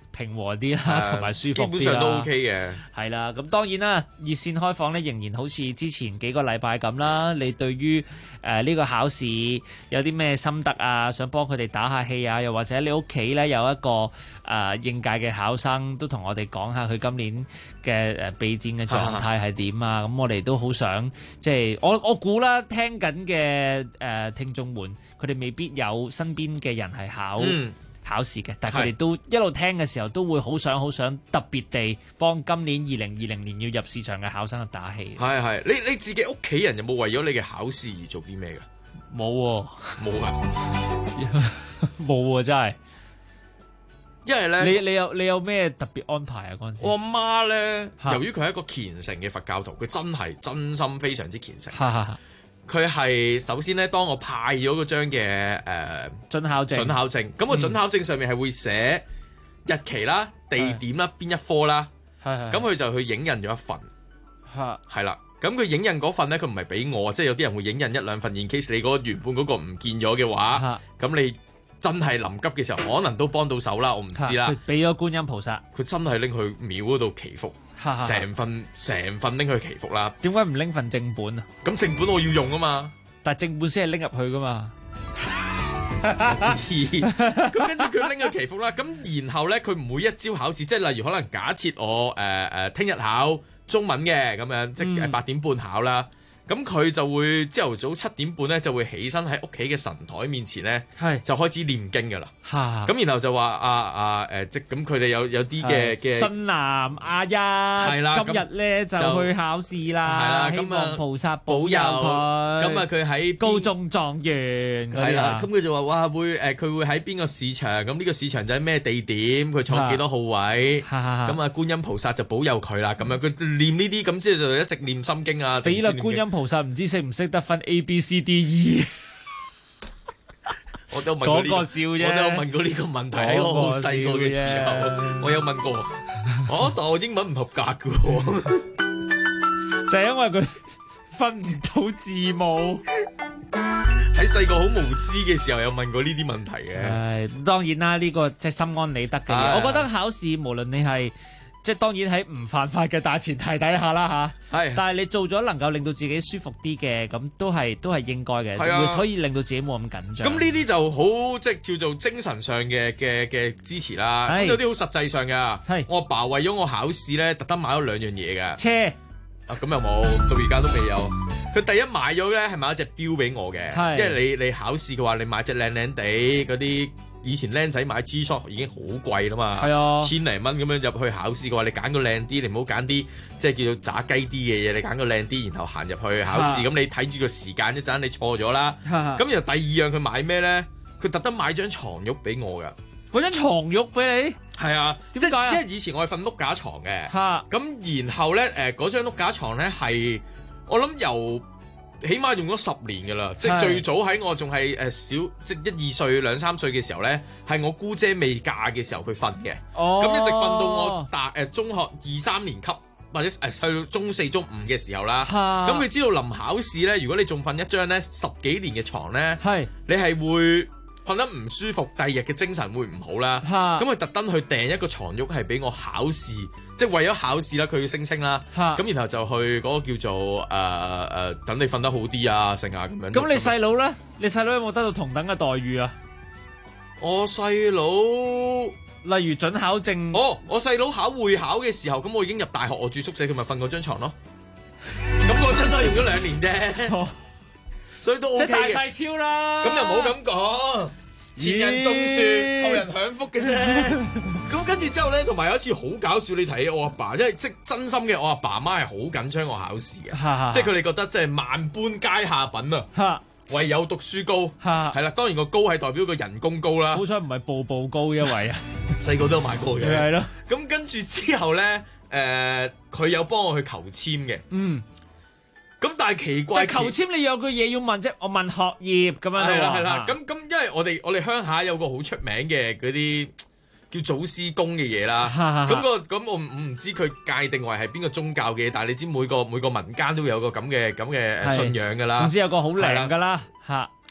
平和啲啦，同埋舒服啲啦。 基本上都 OK 嘅。 係啦，咁當然啦，熱線開放咧仍然好似之前幾個禮拜咁啦。你對於呢個考試有啲咩心得啊？想幫佢哋打下氣啊？又或者你屋企咧有一個應屆嘅考生，都同我哋講下佢今年嘅備戰嘅狀態係點啊？咁我哋都好想即係我估啦，聽緊嘅聽眾們，佢哋未必有身邊嘅人係考試嘅，但係佢哋都一路聽嘅時候，都會好想特別地幫今年2020年要入市場嘅考生去打氣。 係，你自己屋企人有冇為咗你嘅考試而做啲咩㗎？ 冇喎， 冇啊， 冇喎，真係。 因為咧， 你有咩特別安排啊？嗰陣時， 我阿媽咧，由於佢係一個虔誠嘅佛教徒，佢真心非常之虔誠。佢係首先咧，當我派咗嗰張嘅准考證， 咁個准考證上面係會寫日期啦、地點啦、邊一科啦，咁佢就去影印咗一份，係啦。咁佢影印嗰份咧，佢唔係俾我，即係有啲人會影印一兩份，in case 你嗰個原本嗰個唔見咗嘅話，咁你真係臨急嘅時候，可能都幫到手啦。我唔知啦。 俾咗觀音菩薩， 佢真係拎去廟嗰度祈福。成份拎去祈福啦。 點解唔拎份正本啊？ 咁正本我要用啊嘛， 但係正本先係拎入去噶嘛。 咁跟住佢拎去祈福啦。咁然後咧，佢每一朝考試，即係例如可能假設我聽日考中文嘅咁樣，即係8點半考啦。咁佢就會朝頭早7點半咧，就會起身喺屋企嘅神台面前咧，就開始念經噶啦。咁然後就話即咁佢哋有啲嘅信男阿一，係啦，今日咧就去考試啦，希望菩薩保佑佢。 咁啊，佢喺高中狀元係啦。 咁佢就話哇佢會喺邊個市場？咁呢個市場就喺咩地點？佢坐幾多號位？咁啊，觀音菩薩就保佑佢啦。咁樣佢念呢啲咁，即係就一直念心經啊。 死啦！觀音菩薩唔知識唔識得分 A B C D E， 我都問過呢個笑啫。 我都有問過呢個問題喺我好細個嘅時候，我有問過。但我英文唔合格嘅， 就係因為佢分唔到字母。 喺細個好無知嘅時候有問過呢啲問題嘅。 當然啦，呢個即係心安理得嘅嘢。我覺得考試無論你係。即係當然喺唔犯法嘅大前提底下啦嚇，但係你做咗能夠令到自己舒服啲嘅，咁都係應該嘅，會可以令到自己冇咁緊張。 咁呢啲就好即係叫做精神上嘅支持啦。咁有啲好實際上㗎。我阿爸為咗我考試咧，特登買咗2樣嘢㗎。 車咁又冇，到而家都未有。佢第一買咗咧係買一隻錶俾我嘅，因為你考試嘅話，你買隻靚靚地嗰啲。以前僆仔買 G-Shock 已經好貴啦嘛，1000零蚊咁樣入去考試嘅話，你揀個靚啲，你唔好揀啲即係叫做炸雞啲嘅嘢，你揀個靚啲，然後行入去考試，咁你睇住個時間一陣，你錯咗啦。咁然後第二樣佢買咩咧？佢特登買張床褥俾我㗎。 嗰張床褥俾你？ 係啊， 點解啊？ 因為以前我係瞓碌架床嘅，咁然後咧嗰張碌架床咧係我諗由起碼用咗10年㗎啦，即係最早喺我仲係小，即係1、2歲、2、3歲嘅時候咧，係我姑姐未嫁嘅時候佢瞓嘅，咁一直瞓到我中學2、3年級或者去到中4、中5嘅時候啦。咁佢知道臨考試咧，如果你仲瞓一張咧10幾年嘅床咧，你係會瞓得唔舒服，第二日嘅精神會唔好啦。咁佢特登去訂一個床褥係俾我考試，即係為咗考試啦，佢要聲稱啦。咁然後就去嗰個叫做等你瞓得好啲啊，成啊咁樣。 咁你細佬咧？你細佬有冇得到同等嘅待遇啊？ 我細佬例如准考證。 我細佬考會考嘅時候，咁我已經入大學，我住宿舍，佢咪瞓嗰張床咯。咁嗰張都係用咗2年啫。所以都 OK 嘅， 即係大細超啦。 咁又冇咁講，前人種樹，後人享福嘅啫。咁跟住之後咧，同埋有一次好搞笑，你睇我阿爸，因為即真心嘅，我阿爸媽係好緊張我考試嘅，即係佢哋覺得即係萬般皆下品啊，唯有讀書高，係啦。當然個高係代表個人工高啦。 好彩唔係步步高一位啊， 細個都有買過嘅。 係咯。 咁跟住之後咧，佢有幫我去求籤嘅。咁但係奇怪， 求籤你有句嘢要問啫，我問學業咁樣。 係啦。咁因為我哋鄉下有個好出名嘅嗰啲叫祖師公嘅嘢啦。咁我唔知佢界定為係邊個宗教嘅，但係你知每個民間都有個咁嘅信仰㗎啦。 總之有個好靈㗎啦。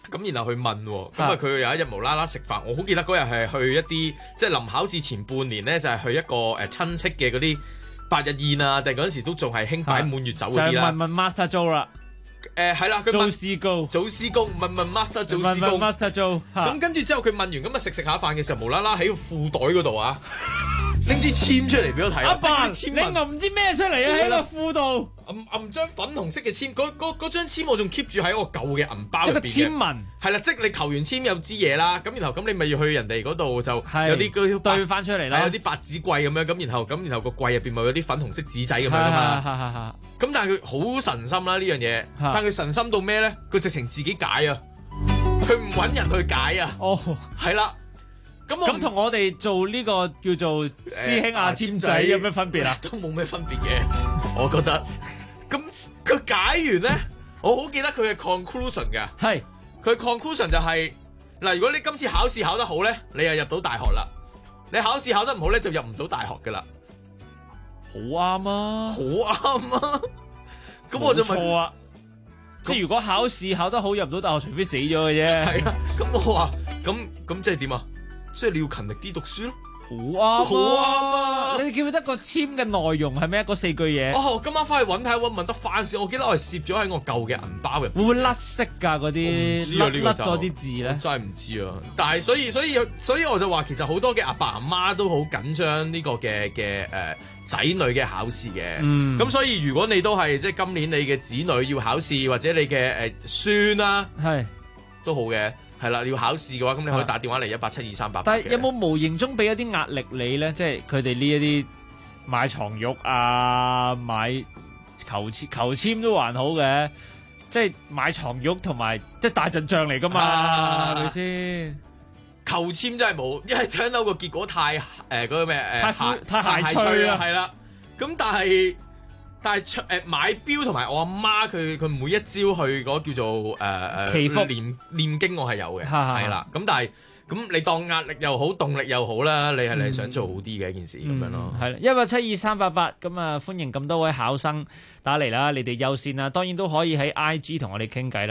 咁然後去問喎，咁佢有一日無啦啦食飯，我好記得嗰日係去一啲即係臨考試前半年咧，就係去一個親戚嘅嗰啲8日宴啊，定嗰陣時都仲係興擺滿月酒嗰啲啦。 就問 Master Joe 啦。 係啦，佢做師公， 問 Master 做師公 ，Master Joe。 咁跟住之後佢問完，咁啊食下飯嘅時候，無啦啦喺個褲袋嗰度啊，拎支籤出嚟俾我睇。阿爸，你唔知咩出嚟啊？喺個褲度， 揞張粉紅色嘅籤，嗰張籤我仲 keep 住喺我舊嘅銀包入邊嘅。 即係個籤文。係啦，即係你求完籤有支嘢啦，咁然後咁你咪要去人哋嗰度就有啲嗰對翻出嚟啦， 有啲白紙櫃咁樣，咁然後個櫃入邊咪有啲粉紅色紙仔咁樣噶嘛。咁但係佢好神心啦呢樣嘢，但係佢神心到咩咧？佢直情自己解啊，佢唔揾人去解啊。 哦， 係啦。咁同我哋做呢個叫做師兄阿籤仔有咩分別啊？ 都冇咩分別嘅，我覺得。咁佢解完咧，我好記得佢嘅 conclusion 㗎。 係， 佢 conclusion 就係嗱，如果你今次考試考得好咧，你又入到大學啦；你考試考得唔好咧，就入唔到大學噶啦。 好啱啊！ 好啱啊！咁我就問錯啊！即係如果考試考得好入唔到大學，除非死咗嘅啫。 係啊，咁我話咁即係點啊？即係你要勤力啲讀書咯。 好啱啊！你記唔記得個籤嘅內容係咩？嗰4句嘢。 哦，今晚翻去揾睇問得翻先。我記得我係攝咗喺我舊嘅銀包入邊。 會唔會甩色㗎？嗰啲甩咗啲字咧？ 真係唔知啊！但係所以我就話其實好多嘅阿爸阿媽都好緊張呢個嘅仔女嘅考試嘅。咁所以如果你都係即係今年你嘅子女要考試，或者你嘅孫啦， 係都好嘅。係啦，你要考試嘅話，咁你可以打電話嚟1872388。 但係有冇無形中俾一啲壓力你咧？即係佢哋呢一啲買床褥啊、買求籤都還好嘅，即係買床褥同埋即係大陣仗嚟噶嘛，係咪先？ 求籤真係冇，因為聽到個結果太嗰個咩太諧趣啦， 係啦。咁但係買錶同埋我阿媽佢每一朝去嗰叫做祈福念經，我係有嘅，係啦。咁但係咁你當壓力又好，動力又好啦，你係想做好啲嘅一件事咁樣咯。 係啦，1872388咁啊，歡迎咁多位考生打嚟啦，你哋優先啦。當然都可以喺 IG 同我哋傾偈啦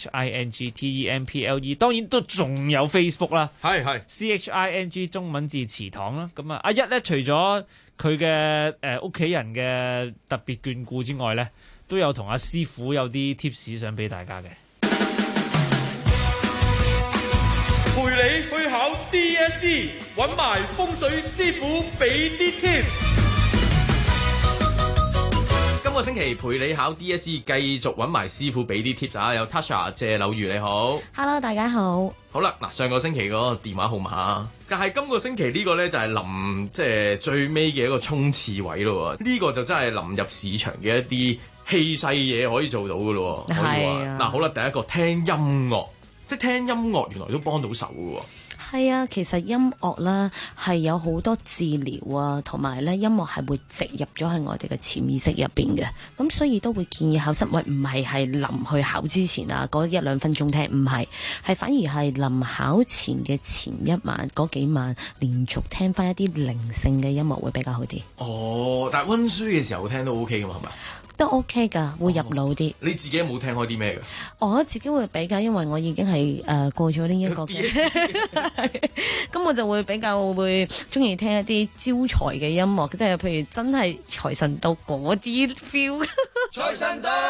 ，CHINGTEMPLE。當然都仲有 Facebook 啦， 係 CHING 中文字祠堂啦。咁啊，阿一咧除咗佢嘅屋企人嘅特別眷顧之外咧，都有同阿師傅有啲 tips 想俾大家嘅。 陪你去考 DSE， 揾埋風水師傅俾啲 tips。 今個星期陪你考 DSE， 繼續揾埋師傅俾啲 tips 啊！有 Tasha 謝柳如你好 ，Hello 大家好。 好啦，嗱上個星期嗰個電話號碼，但係今個星期呢個咧就係臨即係最尾嘅一個衝刺位咯。呢個就真係臨入市場嘅一啲氣勢嘢可以做到噶咯。可以話嗱好啦，第一個聽音樂。即係聽音樂原來都幫到手嘅喎。 係啊，其實音樂咧係有好多治療啊，同埋咧音樂係會植入咗喺我哋嘅潛意識入邊嘅。咁所以都會建議考生，喂唔係臨去考之前啊嗰1-2分鐘聽，唔係反而係臨考前嘅前一晚嗰幾晚連續聽翻一啲靈性嘅音樂會比較好啲。 哦，但係溫書嘅時候聽都 OK 嘅嘛，係咪？ 都 OK 㗎，會入腦啲。 你自己有冇聽開啲咩嘅？ 我自己會比較，因為我已經係過咗呢一個嘅，咁我就會比較會中意聽一啲招財嘅音樂，即係譬如真係財神到嗰啲 feel。 財神到！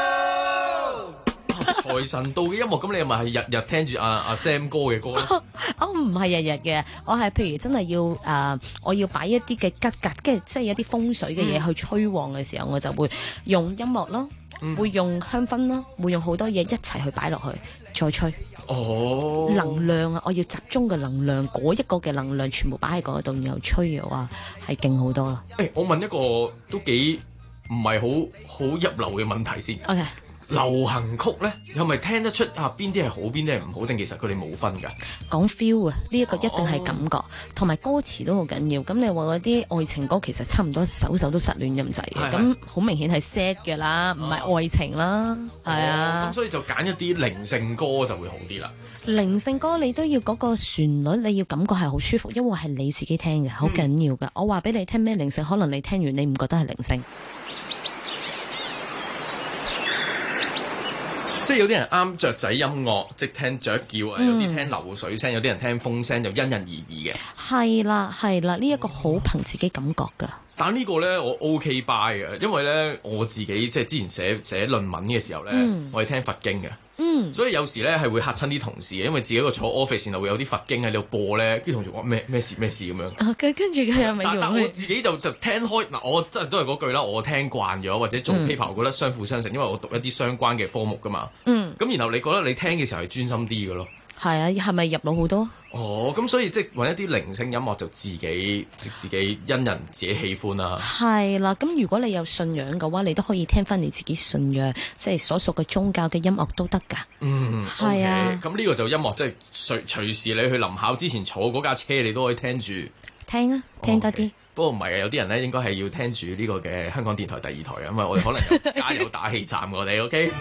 財神到嘅音樂，咁你係咪係日日聽住阿 Sam 哥嘅歌咧？ 唔係日日嘅，我係譬如真係要我要擺一啲嘅吉格，跟住即係一啲風水嘅嘢去催旺嘅時候，我就會用音樂咯，會用香薰咯，會用好多嘢一齊去擺落去，再吹。 哦， 能量啊！我要集中嘅能量，嗰一個嘅能量全部擺喺嗰度，然後吹嘅話係勁好多啦。 我問一個都幾唔係好入流嘅問題先。 OK。 流行曲咧，係咪聽得出邊啲係好，邊啲係唔好？定其實佢哋冇分㗎？ 講 feel 啊，呢一個一定係感覺，同埋歌詞都好緊要。咁你話嗰啲愛情歌其實差唔多首都失戀咁滯嘅，咁好明顯係 sad 嘅啦，唔係愛情啦，係啊。 咁所以就揀一啲靈性歌就會好啲啦。 靈性歌你都要嗰個旋律，你要感覺係好舒服，因為係你自己聽嘅，好緊要㗎。我話俾你聽咩靈性，可能你聽完你唔覺得係靈性。 即係有啲人啱雀仔音樂，即係聽雀叫啊，有啲聽流水聲，有啲人聽風聲，就因人而異嘅。 係啦，呢一個好憑自己感覺㗎。 但呢個咧我 OK buy 嘅，因為咧我自己即係之前寫論文嘅時候咧，我係聽佛經嘅。所以有時咧係會嚇親啲同事嘅，因為自己個坐 office 然後會有啲佛經喺度播咧，跟住同事講咩事咁樣。 跟住佢係咪用？ 但我自己就聽開嗱，我真係都係嗰句啦，我聽慣咗或者做 paper，我覺得相輔相成，因為我讀一啲相關嘅科目噶嘛。咁然後你覺得你聽嘅時候係專心啲嘅咯。 係啊，係咪入腦好多？ 咁所以即係揾一啲靈性音樂就自己因人自己喜歡啦。 係啦，咁如果你有信仰嘅話，你都可以聽翻你自己信仰，即係所屬嘅宗教嘅音樂都得㗎。係啊。 咁呢個就音樂即係隨時你去臨考之前坐嗰架車，你都可以聽住。 聽啊，聽得啲。 不過唔係啊，有啲人咧應該係要聽住呢個嘅香港電台第二台啊，因為我哋可能有加油打氣站我哋 OK。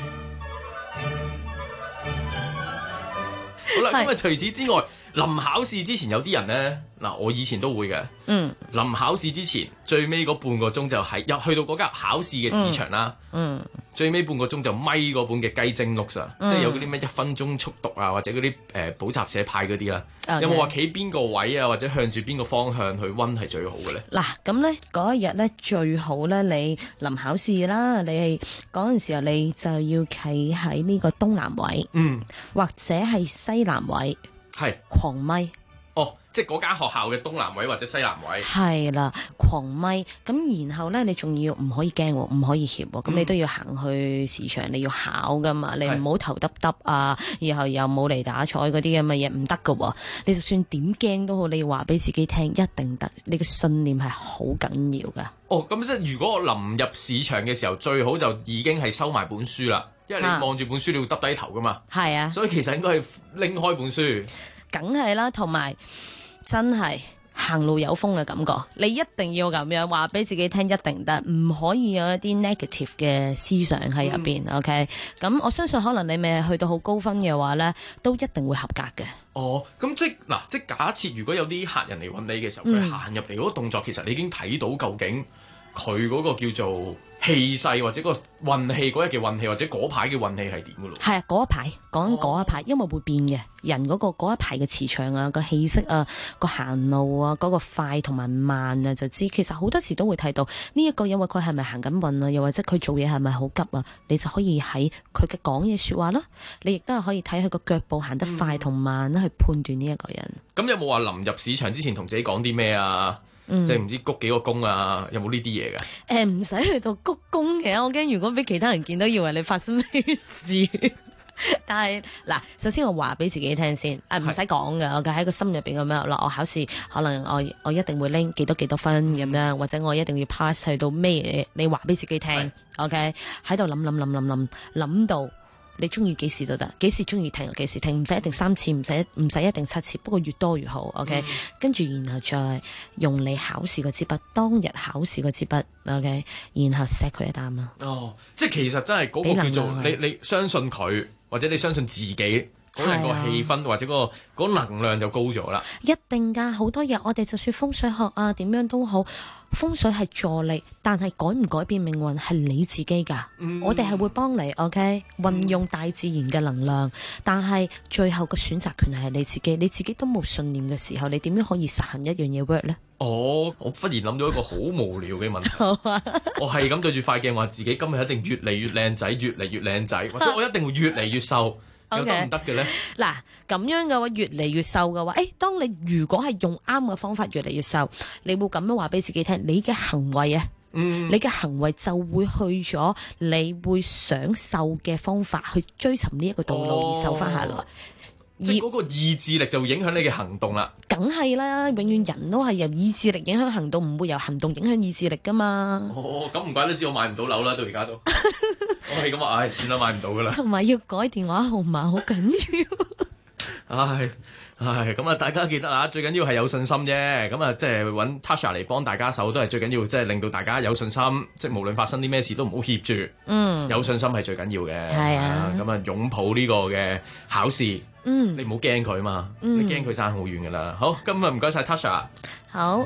好啦，咁啊除此之外，臨考試之前有啲人咧，嗱我以前都會嘅。臨考試之前最尾嗰半個鐘就係去到嗰間考試嘅試場啦。最尾半個鐘就咪嗰本嘅雞精錄啊，即係有嗰啲咩1分鐘速讀啊，或者嗰啲補習社派嗰啲啦。有冇話企邊個位啊，或者向住邊個方向去溫係最好嘅咧？ 嗱，咁咧嗰一日咧最好咧，你臨考試啦，你係嗰陣時候你就要企喺呢個東南位，或者係西南位， 係狂咪。 即係嗰間學校嘅東南位或者西南位。係啦，狂咪。咁然後咧，你仲要唔可以驚喎，唔可以怯喎。咁你都要行去試場，你要考噶嘛。你唔好頭耷耷啊，然後又冇嚟打彩嗰啲咁嘅嘢，唔得噶喎。你就算點驚都好，你要話俾自己聽，一定得。你嘅信念係好緊要噶。 咁即係如果我臨入試場嘅時候，最好就已經係收埋本書啦，因為你望住本書，你要耷低頭噶嘛。係啊，所以其實應該係拎開本書。 梗係啦，同埋真係行路有風嘅感覺，你一定要咁樣話俾自己聽，一定得，唔可以有一啲 negative 嘅思想喺入邊。OK， 咁我相信可能你未去到好高分嘅話呢，都一定會合格嘅。 咁即假設如果有啲客人嚟揾你嘅時候，佢行入嚟嗰個動作，其實你已經睇到究竟佢嗰個叫做氣勢或者個運氣，嗰日嘅運氣或者嗰排嘅運氣係點嘅咯？係啊，嗰一排講緊嗰一排，因為會變嘅人嗰一排嘅磁場啊、個氣息啊、個行路啊、嗰個快同埋慢啊，就知其實好多時都會睇到呢一個，因為佢係咪行緊運啊，又或者佢做嘢係咪好急啊，你就可以喺佢嘅講嘢說話啦，你亦都係可以睇佢個腳步行得快同慢去判斷呢一個人。咁有冇話臨入市場之前同自己講啲咩啊？即係唔知鞠幾個躬啊？有冇呢啲嘢㗎？唔使去到鞠躬嘅，我驚如果俾其他人見到，以為你發生咩事。但係嗱，首先我話俾自己聽先，唔使講㗎，我喺個心入邊咁樣啦。我考試可能我一定會拎幾多分咁樣，或者我一定要 pass 去到咩嘢？你話俾自己聽 ，OK？ 喺度諗到。你中意幾時都得，幾時中意停幾時停，唔使一定3次，唔使一定7次，不過越多越好。OK，跟住然後再用你考試嗰支筆，當日考試嗰支筆 ，OK， 然後錫佢一啖啦。即係其實真係嗰個叫做你相信佢，或者你相信自己嗰樣個氣氛，或者嗰個能量就高咗啦。一定㗎，好多嘢我哋就算風水學啊點樣都好。風水係助力，但係改唔改變命運係你自己㗎。我哋係會幫你 ，OK， 運用大自然嘅能量，但係最後嘅選擇權係你自己。你自己都冇信念嘅時候，你點樣可以實行一樣嘢 work 呢？我忽然諗到一個好無聊嘅問題。我係咁對住塊鏡話自己今日一定越嚟越靚仔，越嚟越靚仔，或者我一定會越嚟越瘦。有得唔得嘅咧？嗱，咁樣嘅話，越嚟越瘦嘅話，當你如果係用啱嘅方法越嚟越瘦，你會咁樣話俾自己聽，你嘅行為啊，你嘅行為就會去咗，你會想瘦嘅方法去追尋呢一個道路而瘦翻下來。即係嗰個意志力就會影響你嘅行動啦。梗係啦，永遠人都係由意志力影響行動，唔會由行動影響意志力噶嘛。咁唔怪得知我買唔到樓啦，到而家都。我係咁話，算啦，買唔到噶啦。同埋要改電話號碼好緊要。咁啊，大家記得啊，最緊要係有信心啫。咁啊，即係揾 Tasha 嚟幫大家手，都係最緊要，即係令到大家有信心。即係無論發生啲咩事都唔好怯住。有信心係最緊要嘅。係啊。咁啊，擁抱呢個嘅考試。你唔好驚佢嘛。你驚佢爭好遠噶啦。好，今日唔該晒 Tasha。好。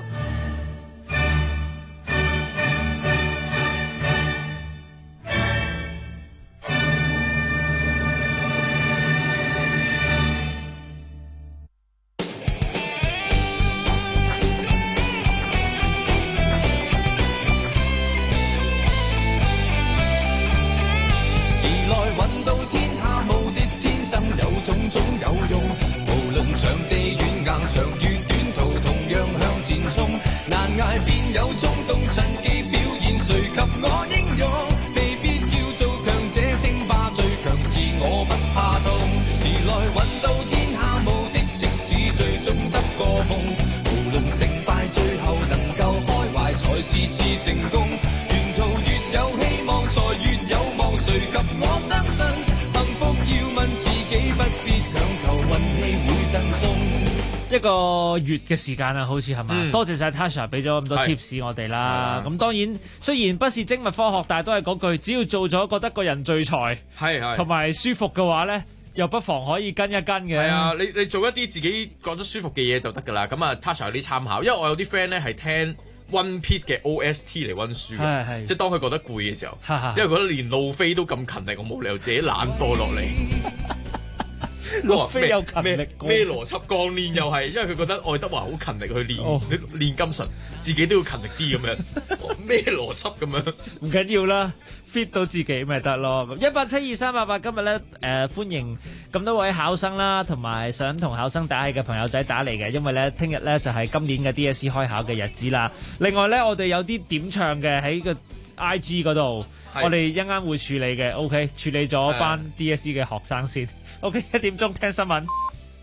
有衝動，趁機表現，誰及我英勇？未必要做強者稱霸，最強是我不怕痛。時來運到天下無敵，即使最終得個夢，無論成敗，最後能夠開懷才是至成功。沿途越有希望，才越有望，誰及我相信？幸福要問自己，不必強求運氣會贈送。 一個月嘅時間啊，好似係嘛？多謝晒 Tasha 俾咗咁多 tips 我哋啦。咁當然雖然不是精密科學，但係都係嗰句，只要做咗覺得個人聚財，同埋舒服嘅話咧，又不妨可以跟一跟嘅。 係啊，你做一啲自己覺得舒服嘅嘢就得㗎啦。咁啊 Tasha 有啲參考，因為我有啲 friend 咧係聽 One Piece 嘅 OST 嚟溫書嘅，即係當佢覺得攰嘅時候，因為覺得連路飛都咁勤力，我冇理由自己懶惰落嚟。 路飛有勤力咩邏輯鋼鍊又係，因為佢覺得愛德華好勤力去練金術，自己都要勤力啲咁樣。咩邏輯咁樣？ 唔緊要啦 ，fit 到自己咪得咯。1872388今日咧歡迎咁多位考生啦，同埋想同考生打氣嘅朋友仔打嚟嘅，因為咧聽日咧就係今年嘅 DSE 開考嘅日子啦。另外咧，我哋有啲點唱嘅喺個 IG 嗰度，我哋一陣會處理嘅。OK， 處理咗班 DSE 嘅學生先。OK， 1點鐘聽新聞。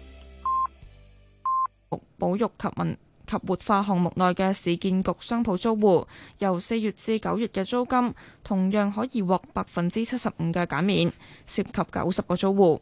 保育及活化項目內嘅市建局商鋪租戶，由4月至9月嘅租金同樣可以獲75%嘅減免，涉及90個租戶。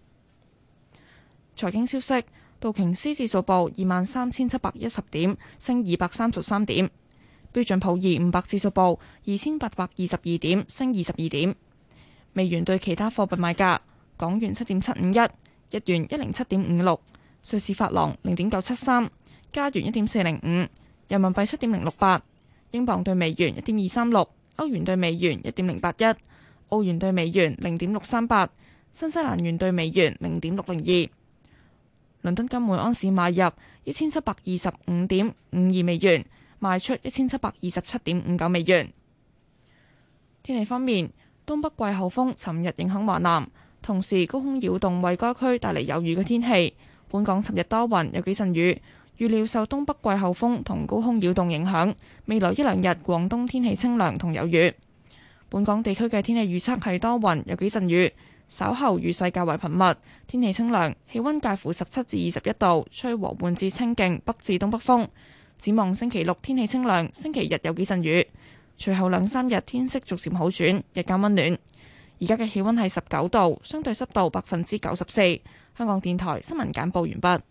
財經消息，道瓊斯指數報23,710點，升233點；標準普爾500指數報2,822點，升22點。美元對其他貨幣賣價。港元7.751，日元107.56，瑞士法郎0.973，加元1.405，人民幣7.068，英鎊對美元1.236，歐元對美元1.081，澳元對美元0.638，新西蘭元對美元0.602。倫敦金每安士買入1725.52美元，賣出1727.59美元。天氣方面，東北季候風尋日影響華南。同時，高空擾動為該區帶嚟有雨嘅天氣。本港尋日多雲，有幾陣雨。預料受東北季候風同高空擾動影響，未來一兩日廣東天氣清涼同有雨。本港地區嘅天氣預測係多雲，有幾陣雨，稍後雨勢較為頻密，天氣清涼，氣温介乎17至21度，吹和緩至清勁北至東北風。展望星期六天氣清涼，星期日有幾陣雨，隨後2、3日天色逐漸好轉，日間温暖。而家嘅氣溫係19度，相對濕度94%。香港電台新聞簡報完畢。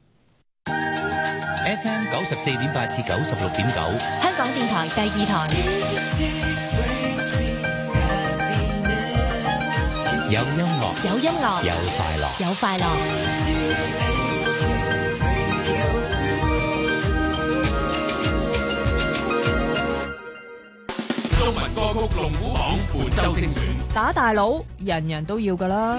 FM 94.8至96.9， 香港電台第2台。 有音樂， 有音樂， 有快樂， 有快樂。 中文歌曲龍虎榜本周精選， 打大佬人人都要㗎啦。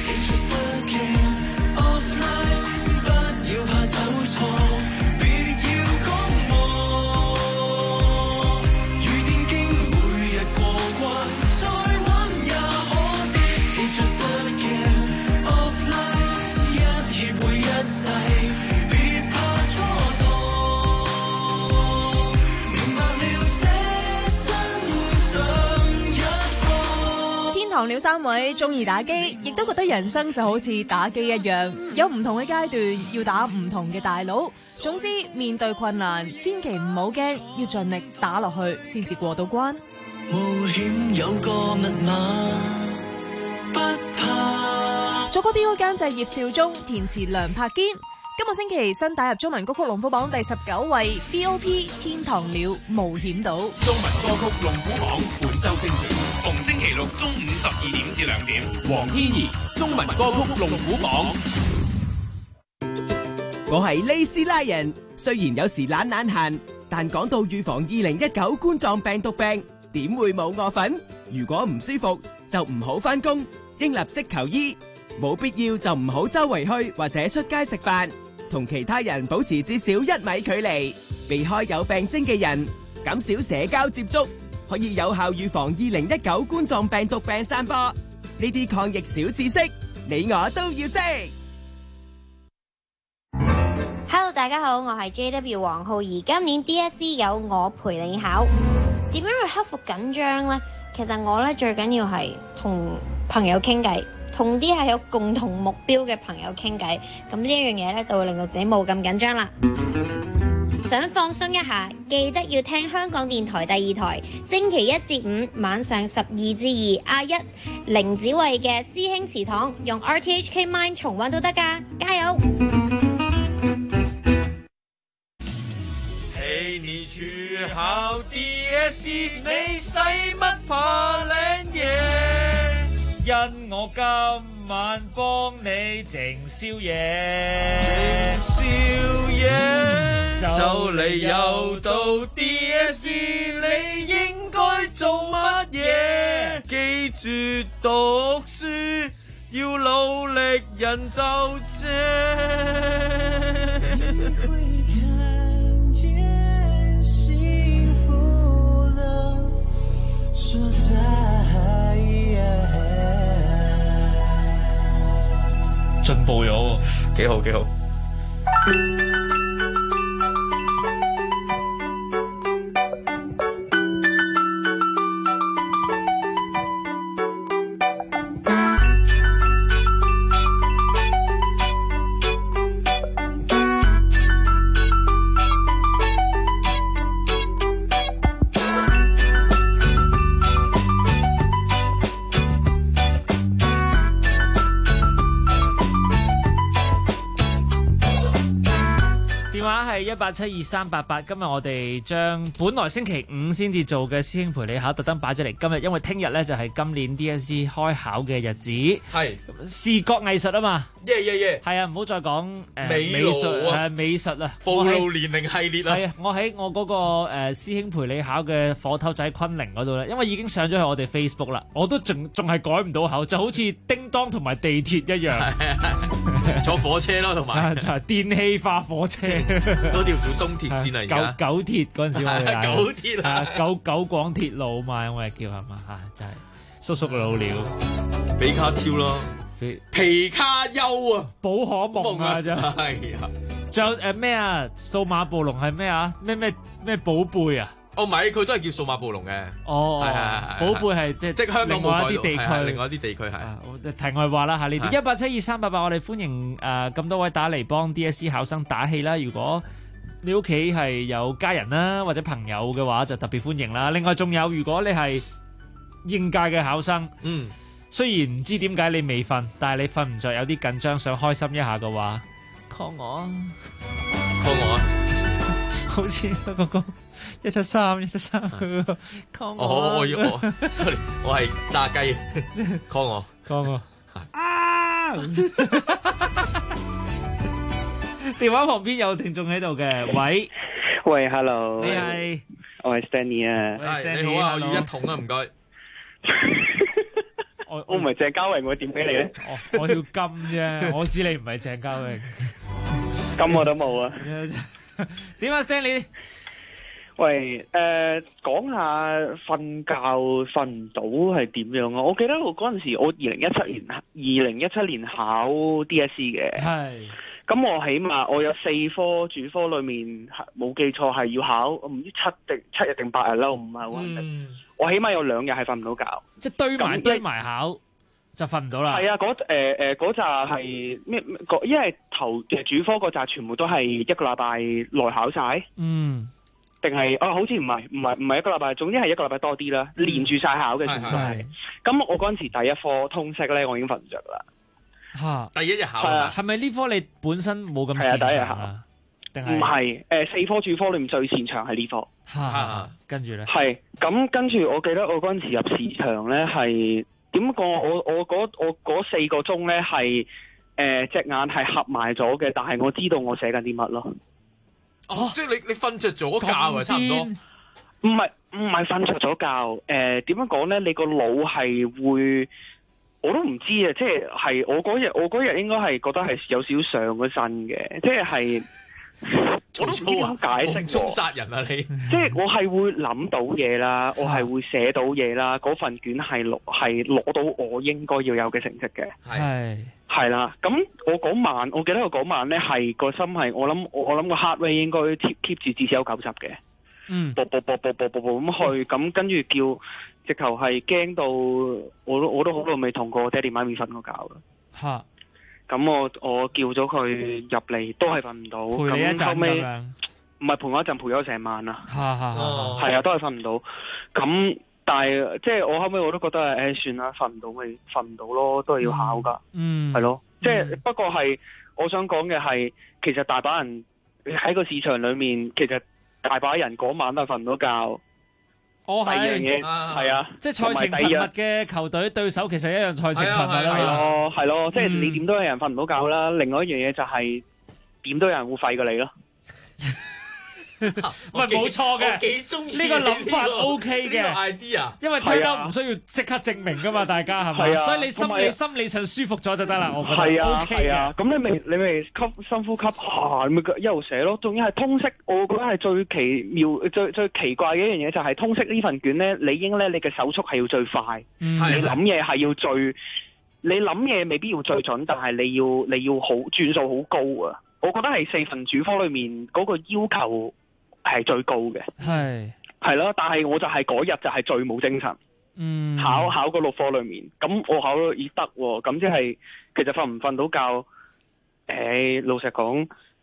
堂了三位中意打機，亦都覺得人生就好似打機一樣，有唔同嘅階段，要打唔同嘅大佬。總之，面對困難，千祈唔好驚，要盡力打落去，先至過到關。 冒險有個密碼，不怕。 作曲編曲監製葉少忠，填詞梁柏堅。今個星期新打入中文歌曲龍虎榜第19位 BOP 天堂鳥冒險島。 中文歌曲龍虎榜本周精選，逢星期六中午12點至2點。黃天怡中文歌曲龍虎榜。 我係利斯拉人，雖然有時懶閒，但講到預防2019冠狀病毒病，點會冇我份？如果唔舒服就唔好返工，應立即求醫，冇必要就唔好周圍去或者出街食飯。同其他人保持至少1米距離，避開有病徵嘅人，減少社交接觸，可以有效預防2019冠狀病毒病散播。呢啲抗疫小知識，你我都要識。 大家好，我係 JW 黃浩兒。今年 DSE 有我陪你考，點樣去克服緊張呢？其實我呢最緊要係同朋友傾偈，同啲係有共同目標嘅朋友傾偈，咁呢一樣嘢呢就會令到自己冇咁緊張啦。想放鬆一下，記得要聽香港電台第2台，星期1至5晚上12至2阿一凌子慧嘅師兄祠堂，用 RTHK Mind 重溫都得㗎，加油！ 陪你去考 DSE， 你使乜怕領嘢？因我今晚幫你整宵夜，整宵夜。就嚟又到 DSE， 你應該做乜嘢？記住讀書，要努力人就正。進步咗，幾好幾好。 1872388，今日我哋將本來星期5先至做嘅師兄陪你考特登擺咗嚟今日，因為聽日咧就係今年 DSE 開考嘅日子，係視覺藝術啊嘛，係啊，唔好再講美術美術啊， 暴露年齡系列啊， 係啊，我喺我嗰個師兄陪你考嘅火頭仔昆凌嗰度咧，因為已經上咗去我哋 Facebook 啦，我都仲係改唔到口，就好似叮當同埋地鐵一樣， 坐火車咯，同埋就係電氣化火車。 嗰條叫東鐵線啊，而家九鐵嗰陣時我哋九鐵啊， 九廣鐵路嘛，我哋叫係嘛嚇，真係叔叔老了， 比卡超咯，皮卡丘啊， 寶可夢啊，真係啊， 仲有咩啊？數碼暴龍係咩啊？咩寶貝啊？ 哦，唔係，佢都係叫數碼暴龍嘅。 哦，係寶貝係即係香港冇一啲地區， 另外一啲地區係。 題外話啦嚇，呢啲1872388，我哋歡迎咁多位打嚟幫 DSE 考生打氣啦。如果你屋企係有家人啦或者朋友嘅話，就特別歡迎啦。另外仲有，如果你係應屆嘅考生，雖然唔知點解你未瞓，但係你瞓唔着，有啲緊張，想開心一下嘅話 ，call 我啊 ，call 我啊， 好似嗰個173 call 我。 sorry， 我係炸雞，call 我啊！電話旁邊有聽眾喺度嘅， 喂 ，hello， 你係？ 我係 Stanley 啊， 你好啊，我要一桶啊，唔該。 我唔係鄭嘉穎，我點俾你咧？ 我要金啫，我知你唔係鄭嘉穎， 金我都冇啊。 點啊 ，Stanley？ 喂，講下瞓覺瞓唔到係點樣啊？我記得我嗰陣時，我2017年考 DSE 嘅，係。咁我起碼我有4科主科裏面冇記錯係要考，我唔知7日定8日啦，我唔係好肯定。我起碼有2日係瞓唔到覺， 即係堆埋考就瞓唔到啦。係啊， 嗰扎係咩？因為頭嘅主科嗰扎全部都係1個禮拜內考晒。定係好似唔係1個禮拜，總之係1個禮拜多啲啦，連住晒考嘅全部都係。咁我嗰陣時第一科通識咧，我已經瞓唔着啦。 第一日考係咪呢科你本身冇咁擅長啊？定係唔係？4科主科裏面最擅長係呢科。 跟住咧係咁，跟住我記得我嗰陣時入試場咧係點講？我嗰4個鐘咧係隻眼係合埋咗嘅，但係我知道我寫緊啲乜咯。 即係你瞓着咗覺啊，差唔多。 唔係瞓着咗覺。點樣講咧？你個腦係會。我都唔知啊，即係我嗰日應該係覺得係有少少上咗身嘅，即係我都唔知點解釋。 中殺人啊你！ 即係我係會諗到嘢啦，我係會寫到嘢啦，嗰份卷係攞到我應該要有嘅成績嘅。係係啦，咁我嗰晚，我記得我嗰晚咧係個心係，我諗個 heart rate 應該 keep 住至少有90嘅，啵咁去，咁跟住叫，直頭係驚到我都好耐未同過爹哋媽咪瞓過覺啦。 嚇！ 咁我叫咗佢入嚟，都係瞓唔到。 陪你一陣後尾咁樣。 唔係陪我一陣，陪咗成晚啦。 係啊，都係瞓唔到。咁但係即係我後尾我都覺得算啦，瞓唔到咪瞓唔到咯，都係要考㗎。係咯，即係不過係我想講嘅係，其實大把人喺個市場裏面，其實大把人嗰晚都係瞓唔到覺。第二樣嘢係啊， 即係賽程頻密嘅球隊對手，其實一樣賽程頻密啦。 係咯，即係你點都有人瞓唔到覺啦。另外一樣嘢就係點都有人會廢過你咯。 唔係冇錯嘅， 幾中意呢個諗法 OK 嘅 idea， 因為聽得唔需要即刻證明噶嘛，大家係咪？所以你心理上舒服咗就得啦，我覺得 OK 嘅。 咁你咪深呼吸你咪一路寫咯。仲要係通識，我覺得係最奇妙、最奇怪嘅一樣嘢就係通識呢份卷咧，理應咧你嘅手速係要最快，你諗嘢係要最，你諗嘢未必要最準，但係你要好轉數好高啊！我覺得係4份主科裏面嗰個要求係最高嘅，係咯，但係我就係嗰日就係最冇精神，考個6科裏面，咁我考到咦得喎，咁即係其實瞓唔瞓到覺，老實講，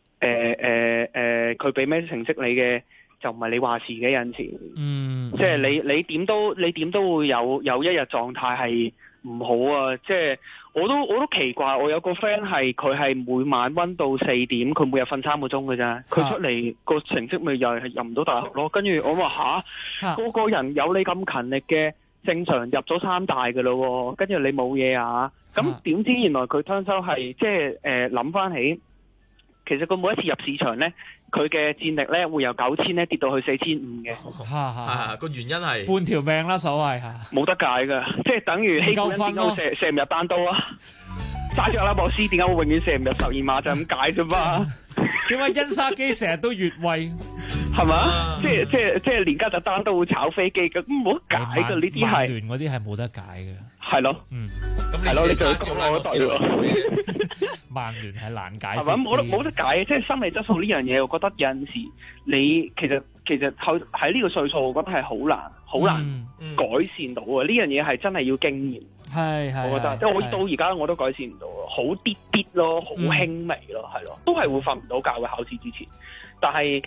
佢俾咩成績你嘅就唔係你話事嘅有陣時，即係你點都會有一日狀態係唔好啊，即係我都奇怪，我有個 friend 係佢係每晚溫到4點，佢每日瞓3個鐘嘅咋，佢出嚟個成績咪又係入唔到大學咯。跟住我話個個人有你咁勤力嘅，正常入咗3大嘅咯，跟住你冇嘢啊？咁點知原來佢聽收係即係諗翻起，其實佢每一次入市場咧，佢嘅戰力咧會由9000咧跌到去4500嘅。 個原因係半條命啦，所謂冇得解㗎，即係等於希古恩點解射唔入單刀啊？揸住阿拉伯斯點解會永遠射唔入12碼就咁解啫嘛？ 點解恩沙基成日都越位？ 係嘛？即係連加特單都會炒飛機嘅，咁冇得解㗎，呢啲係曼聯嗰啲係冇得解嘅。 係咯， 咁係咯，你就講我對喎。 曼聯係難解釋， 係嘛？冇得解，即係心理質素呢樣嘢，我覺得有陣時你其實喺呢個歲數，我覺得係好難改善到啊！呢樣嘢係真係要經驗。係，我覺得即係我到而家我都改善唔到，好啲咯，好輕微咯，係咯，都係會瞓唔到覺嘅考試之前。但係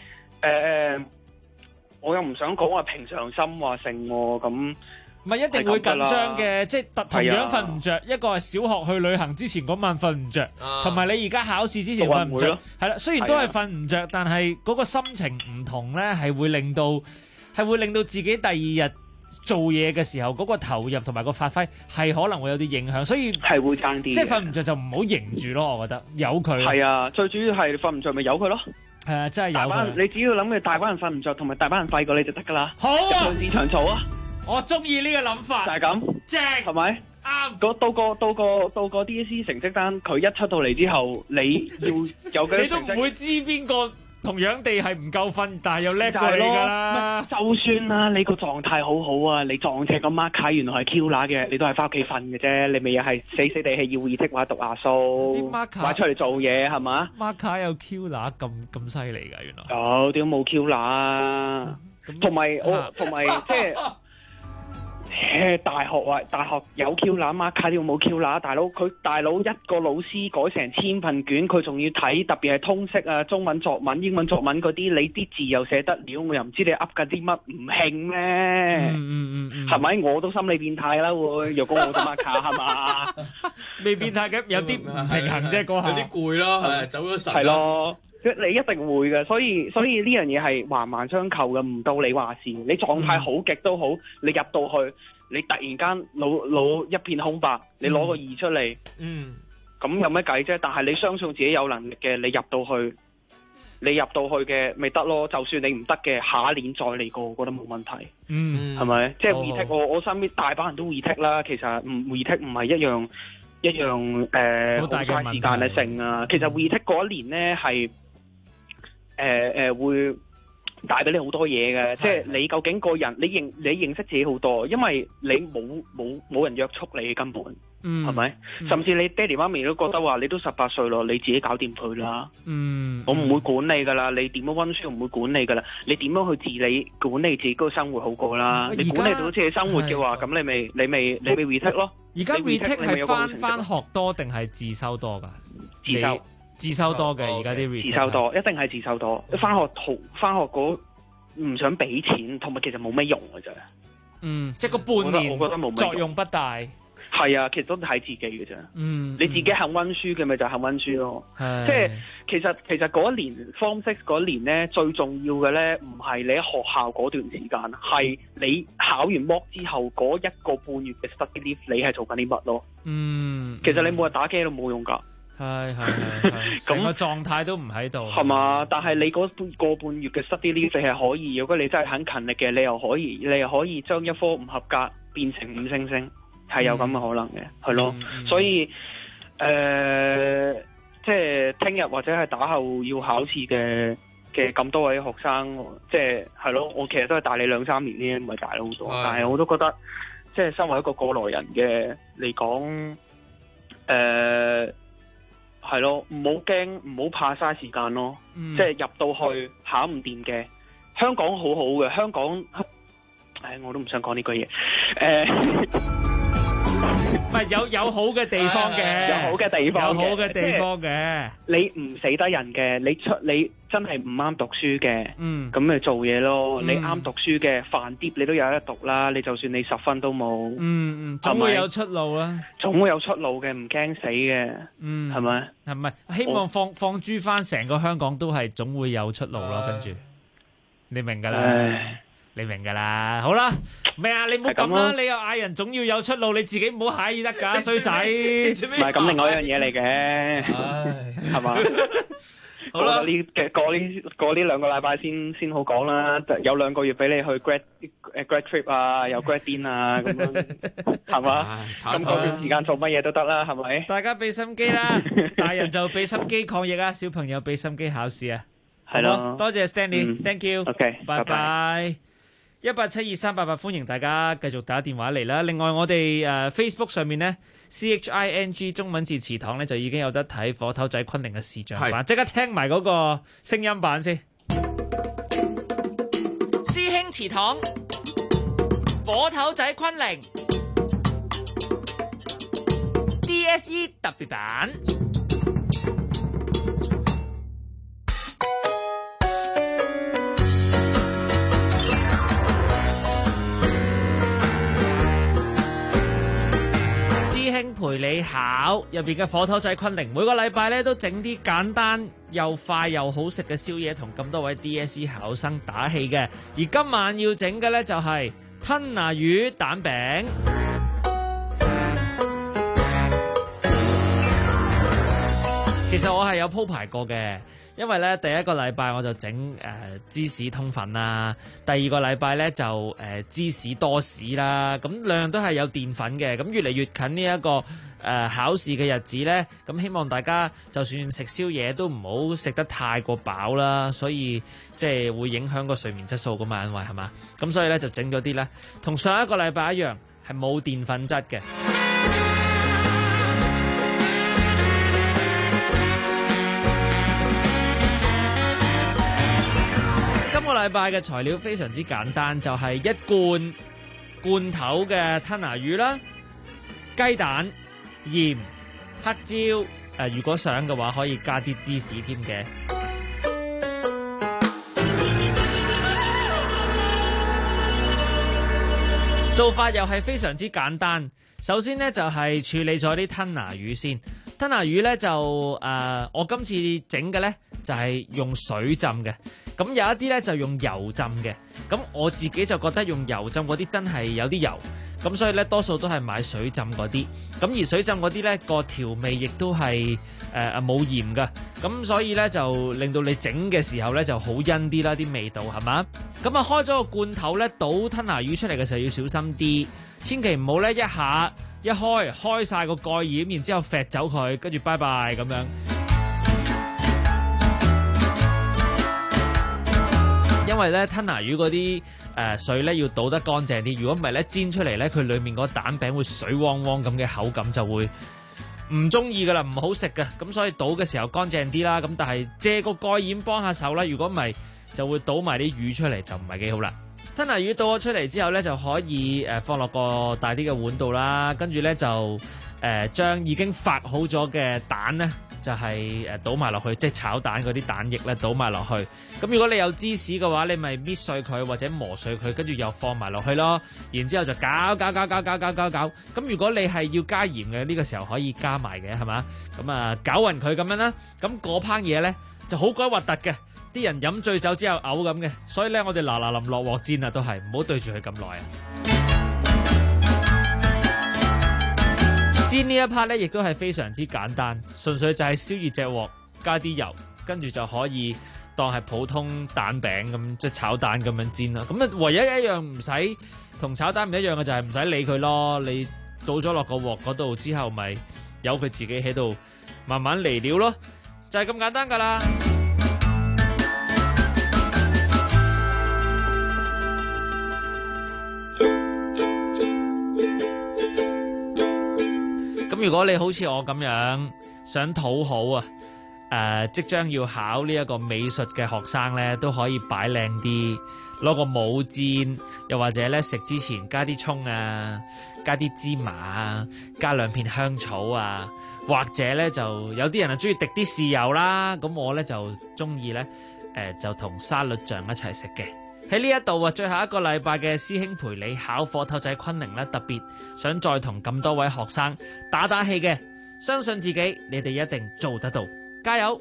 我又唔想講話平常心話性咁。 唔係一定會緊張嘅，即係同樣瞓唔着。一個係小學去旅行之前嗰晚瞓唔着，同埋你而家考試之前瞓唔着。係啦，雖然都係瞓唔着，但係嗰個心情唔同咧，係會令到自己第二日做嘢嘅時候嗰個投入同埋個發揮係可能會有啲影響，所以係會爭啲。 即係瞓唔着就唔好迎住咯，我覺得由佢。 係啊，最主要係瞓唔着咪由佢咯。 係啊，真係由佢。你只要諗嘅大班人瞓唔着，同埋大班人廢過你就得㗎啦。 好啊， 市場做啊！ 我中意呢個諗法， 就係咁， 正係咪？啱。到個 DSE 成績單，佢一出到嚟之後，你要有嘅， 你都唔會知邊個同樣地係唔夠瞓，但係又叻過你㗎啦。 就算啦，你個狀態好好啊，你撞赤個 mark 卡原來係 Q 乸嘅，你都係翻屋企瞓嘅啫。你咪又係死死地氣要 retake 或者讀阿蘇，或者出嚟做嘢係嘛 ？mark 卡有 Q 乸咁犀利㗎，原來有點冇 Q 乸啊？同埋即係。大學有 Q 乸嘛？卡啲冇 Q 乸，大佬一個老師改成1000份卷，佢仲要睇，特別係通識啊、中文作文、英文作文嗰啲，你啲字又寫得了，我又唔知你噏緊啲乜，唔興咩？係咪？我都心理變態啦會，若果我做 mark 卡係嘛？ 未變態嘅，有啲唔平衡啫，嗰下有啲攰咯，走咗神。 係咯。你一定會嘅，所以呢樣嘢係環環相扣嘅，唔到你話事。你狀態好極都好，你入到去，你突然間腦一片空白，你攞個2出嚟，咁有咩計啫？但係你相信自己有能力嘅，你入到去嘅咪得咯。就算你唔得嘅，下一年再嚟過，我覺得冇問題。係咪？即係 retake，我身邊大把人都 retake 啦。其實retake 唔係一樣好嘥時間嘅性啊。其實 retake 嗰一年咧係。會帶俾你好多嘢嘅，即係你究竟個人，你認識自己好多，因為你冇人約束你根本， 係咪？甚至你爹哋媽咪都覺得話，你都18歲咯，你自己搞掂佢啦。我唔會管你噶啦，你點樣溫書唔會管你噶啦，你點樣去自理管理自己嗰個生活好過啦。你管理到自己生活嘅話，咁你咪 retake 咯。 而家 retake 係翻學多定係自修多噶？自修多嘅，而家啲 retake 自修多，一定係自修多。翻學嗰唔想俾錢，同埋其實冇咩用嘅啫。 即係個半年， 我覺得冇作用不大。 係啊，其實都睇自己嘅啫。你自己肯溫書嘅咪就肯溫書咯。即係其實嗰一年 Form 6嗰年咧，最重要嘅咧，唔係你喺學校嗰段時間，係你考完 mock 之後嗰1個半月嘅 study leave，你係做緊啲乜咯？其實你每日打機都冇用㗎。 係，咁個狀態都唔喺度。 係嘛？但係你嗰個半月嘅 study leave 你係可以，如果你真係肯勤力嘅，你又可以將一科唔合格變成5星星，係有咁嘅可能嘅，係咯。所以即係聽日或者係打後要考試嘅咁多位學生，即係咯，我其實都係大你2-3年呢，唔係大咗好多。但係我都覺得，即係身為一個過來人嘅嚟講，係咯，唔好驚，唔好怕嘥時間咯。即係入到去考唔掂嘅，香港好好嘅，香港，我都唔想講呢句嘢。 唔係有好嘅地方嘅， 有好嘅地方嘅。 你唔死得人嘅，你真係唔啱讀書嘅，咁咪做嘢咯。你啱讀書嘅，飯碟你都有得讀啦。你就算你10分都冇， 總會有出路啦。 總會有出路嘅，唔驚死嘅，係咪？ 係咪？希望放諸翻成個香港都係總會有出路咯。跟住你明㗎啦。你明噶啦，好啦，咩啊？你唔好咁啦，你又嗌人總要有出路，你自己唔好蟹得噶，衰仔。 唔係咁，另外一樣嘢嚟嘅，係嘛？好啦，過呢2個禮拜先好講啦，有2個月俾你去 grad trip 啊，有 grad din 啊，咁樣係嘛？咁嗰段時間做乜嘢都得啦，係咪？ 大家俾心機啦，大人就俾心機抗疫啊，小朋友俾心機考試啊， 係咯。 多謝 Stanley，thank you，OK，拜拜。1872388，歡迎大家繼續打電話嚟啦。另外我哋Facebook 上面呢 CHING 中文字詞堂呢，就已經有得睇火頭仔昆凌嘅視像版，即刻聽埋嗰個聲音版先。師兄祠堂火頭仔昆凌 DSE 特別版。陪你考入邊嘅火頭仔昆凌，每個禮拜咧都整啲簡單又快又好食嘅宵夜，同咁多位 DSE 考生打氣嘅。而今晚要整嘅咧就係吞拿魚蛋餅。其實我係有鋪排過嘅，因為咧第一個禮拜我就整芝士通粉啦，第二個禮拜咧就芝士多士啦，咁兩樣都係有澱粉嘅。咁越嚟越近呢一個考試嘅日子咧，咁希望大家就算食宵夜都唔好食得太過飽啦，所以即係會影響個睡眠質素噶嘛，因為係嘛，咁所以咧就整咗啲咧同上一個禮拜一樣係冇澱粉質嘅。今個禮拜嘅材料非常之簡單，就係1罐頭嘅吞拿魚啦，雞蛋、鹽、黑椒，如果想嘅話可以加啲芝士添嘅。做法又係非常之簡單，首先呢，就係處理咗啲吞拿魚先。吞拿魚呢，就我今次整嘅呢，就係用水浸嘅，咁有一啲呢，就用油浸嘅，咁我自己就覺得用油浸嗰啲真係有啲油，咁所以呢，多數都係買水浸嗰啲，咁而水浸嗰啲呢，個調味亦都係冇鹽㗎，咁所以呢，就令到你整嘅時候呢，就好因啲啦，啲味道係嘛？咁啊開咗個罐頭呢，倒吞拿魚出嚟嘅時候要小心啲，千祈唔好呢，一下一開晒個蓋掩，然之後揈走佢，跟住拜拜咁樣。因為咧吞拿魚嗰啲水咧要倒得乾淨啲，如果唔係咧煎出嚟咧，佢裡面嗰蛋餅會水汪汪咁嘅口感就會唔中意噶啦，唔好食噶。咁所以倒嘅時候乾淨啲啦。咁但係借個蓋掩幫下手啦。如果唔係就會倒埋啲魚出嚟，就唔係幾好啦。吞拿魚倒咗出嚟之後咧，就可以放落個大啲嘅碗度啦。跟住咧就將已經發好咗嘅蛋咧，就係倒埋落去，即係炒蛋嗰啲蛋液咧倒埋落去。咁如果你有芝士嘅話，你咪搣碎佢或者磨碎佢，跟住又放埋落去咯。然之後就攪。咁如果你係要加鹽嘅，呢個時候可以加埋嘅，係嘛？咁啊攪勻佢咁樣啦。咁嗰烹嘢咧就好鬼核突嘅。啲人飲醉酒之後嘔咁嘅，所以咧我哋嗱臨落鑊煎啊，都係唔好對住佢咁耐啊！煎呢一 part 咧，亦都係非常之簡單，純粹就係燒熱隻鑊，加啲油，跟住就可以當係普通蛋餅咁，即係炒蛋咁樣煎啦。咁啊，唯一一樣唔使同炒蛋唔一樣嘅就係唔使理佢咯。你倒咗落個鑊嗰度之後，咪由佢自己喺度慢慢嚟料咯，就係咁簡單噶啦。咁如果你好似我咁樣想討好即將要考呢一個美術嘅學生咧，都可以擺靚啲，攞個帽煎，又或者咧食之前加啲蔥啊，加啲芝麻啊，加2片香草啊，或者咧就有啲人啊中意滴啲豉油啦，咁我咧就中意咧就同沙律醬一齊食嘅。喺呢一度啊，最後一個禮拜嘅師兄陪你考課透仔昆凌咧，特別想再同咁多位學生打氣嘅，相信自己，你哋一定做得到，加油！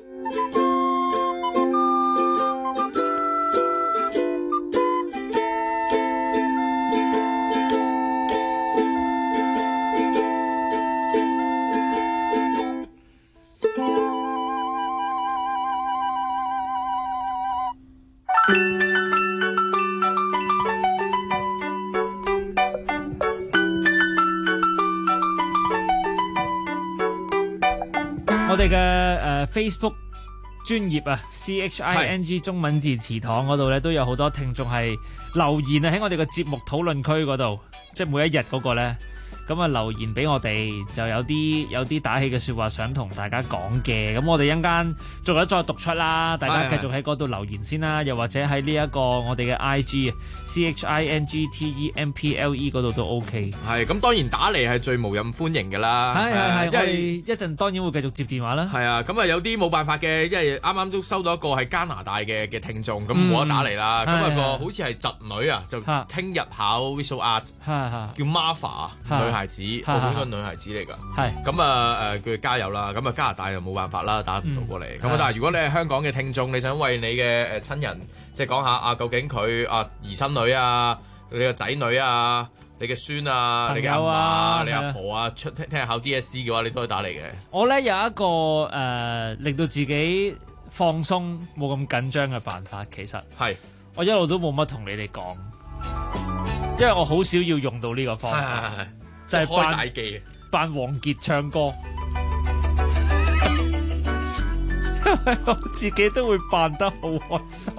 我哋嘅Facebook 專頁啊 CHING 中文字祠堂嗰度咧，都有好多聽眾係留言啊，喺我哋嘅節目討論區嗰度，即係每一日嗰個咧，咁啊留言俾我哋，就有啲打氣嘅說話想同大家講嘅，咁我哋一陣間仲有再讀出啦，大家繼續喺嗰度留言先啦，又或者喺呢一個我哋嘅 IG CHINGTEMPLE 嗰度都 OK。係，咁當然打嚟係最無任歡迎㗎啦。係，因為一陣當然會繼續接電話啦。係啊，咁啊有啲冇辦法嘅，因為啱啱都收到一個係加拿大嘅聽眾，咁冇得打嚟啦。咁啊個好似係侄女啊，就聽日考 Visual Art，叫 Martha 女孩子，澳門個女孩子嚟㗎。係，咁啊叫佢加油啦。咁啊加拿大就冇辦法啦，打唔到過嚟。咁但係如果你係香港嘅聽眾，你想為你嘅親人即係講下啊，究竟佢兒孫女啊，你個仔女啊，你嘅孫啊，你嘅阿媽、你阿婆啊，聽日考 DSE 嘅話，你都可以打嚟嘅。我咧有一個令到自己放鬆冇咁緊張嘅辦法，其實係我一路都冇乜同你哋講，因為我好少要用到呢個方法，就係開大機扮王傑唱歌。因為我自己都會扮得好開心，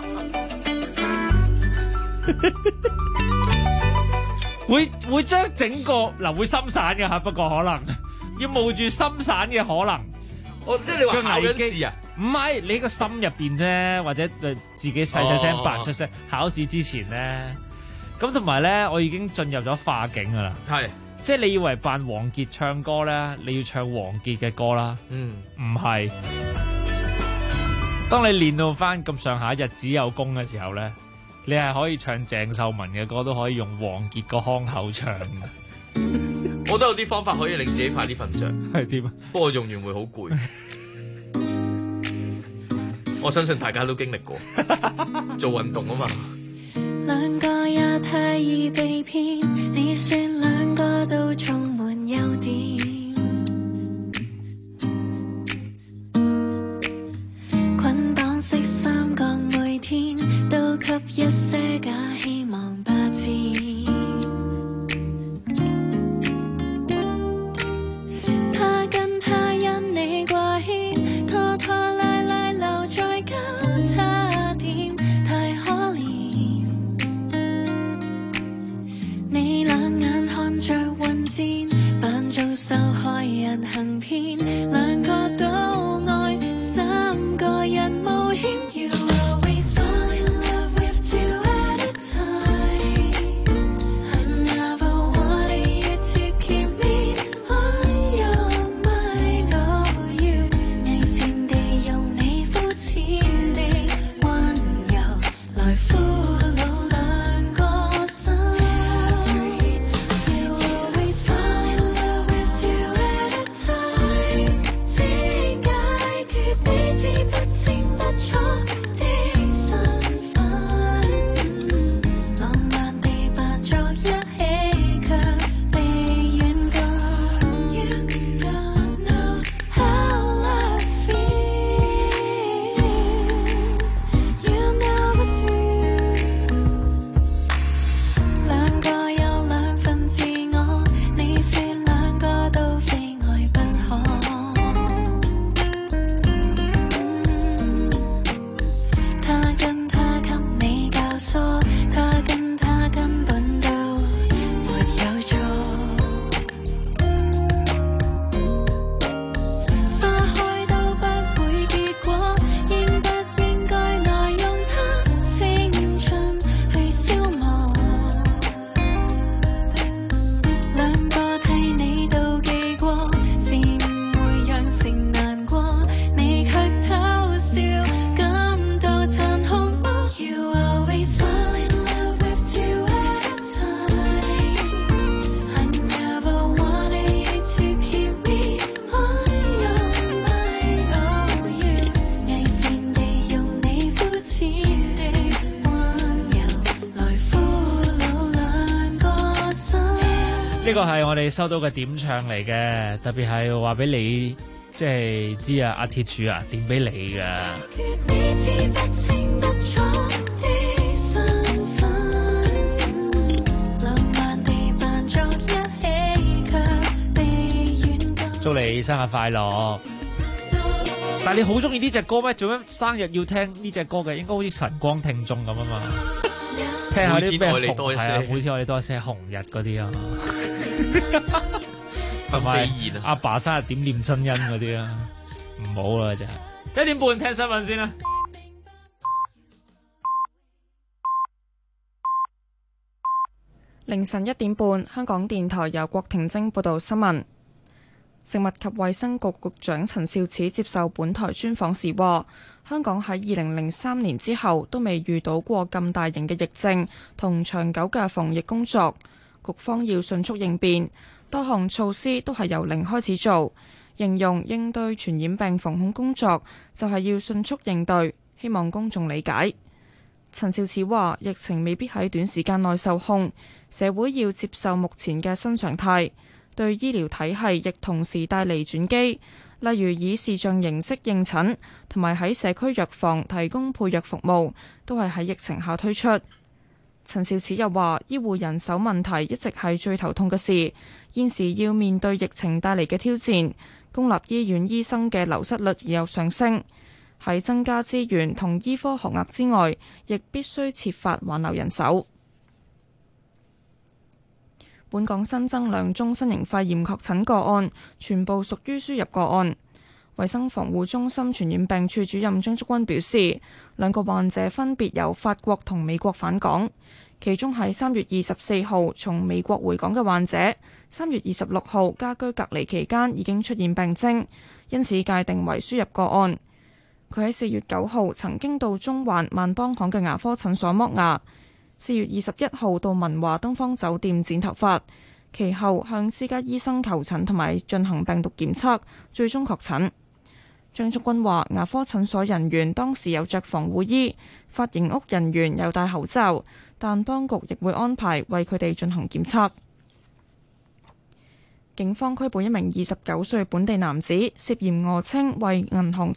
會將整個會心散嘅吓，不過可能要冒住心散嘅可能。即係你話考緊試啊？唔係，你個心入邊啫，或者自己細聲扮出聲。考試之前咧，咁同埋咧，我已經進入咗化境噶啦。係。即係你以為扮王傑唱歌咧，你要唱王傑嘅歌啦。唔係。當你練到翻咁上下日子有功嘅時候咧，你係可以唱鄭秀文嘅歌，都可以用王傑個腔口唱嘅。我都有啲方法可以令自己快啲瞓着。係點啊？不過用完會好攰。我相信大家都經歷過做運動啊嘛。兩個也太易被騙，你說兩個都充滿優點，捆綁式三角每天都給一些假希望霸佔，他跟他因你掛牽，拖拖拉拉留在交叉點，太可憐。 呢個係我哋收到嘅點唱嚟嘅，特別係話俾你即係知啊，阿鐵柱啊點俾你㗎。祝你生日快樂！但係你好中意呢隻歌咩？做咩生日要聽呢隻歌嘅？應該好似晨光聽眾咁啊嘛！聽下啲咩紅係啊，每天我哋多些紅日嗰啲啊，同埋阿爸生日點念親恩嗰啲啊，唔好啦真係。1點半聽新聞先啦。 凌晨1點半，香港電台由郭婷晶報道新聞。食物及衛生局局長陳肇始接受本台專訪時話，香港喺2003年之後都未遇到過咁大型嘅疫症同長久嘅防疫工作，局方要迅速應變，多項措施都係由零開始做，形容應對傳染病防控工作就係要迅速應對，希望公眾理解。陳肇始話，疫情未必喺短時間內受控，社會要接受目前嘅新常態。對醫療體系亦同時帶嚟轉機，例如以視像形式應診，同埋喺社區藥房提供配藥服務，都係喺疫情下推出。陳肇始又話，醫護人手問題一直係最頭痛嘅事，現時要面對疫情帶嚟嘅挑戰，公立醫院醫生嘅流失率又上升，喺增加資源同醫科學額之外，亦必須設法挽留人手。本港新增2宗新型肺炎確診個案，全部屬於輸入個案。衛生防護中心傳染病處主任張竹君表示，2個患者分別由法國同美國返港，其中係3月24號從美國回港嘅患者，3月26號家居隔離期間已經出現病徵，因此界定為輸入個案。佢喺4月9號曾經到中環萬邦行嘅牙科診所剝牙，4月21號到文華東方酒店剪頭髮，其後向私家醫生求診同埋進行病毒檢測，最終確診。張竹君話，牙科診所人員當時有着防護衣，髮型屋人員有戴口罩，但當局亦會安排為佢哋進行檢測。警方拘捕一名29歲本地男子，涉嫌訛稱係銀行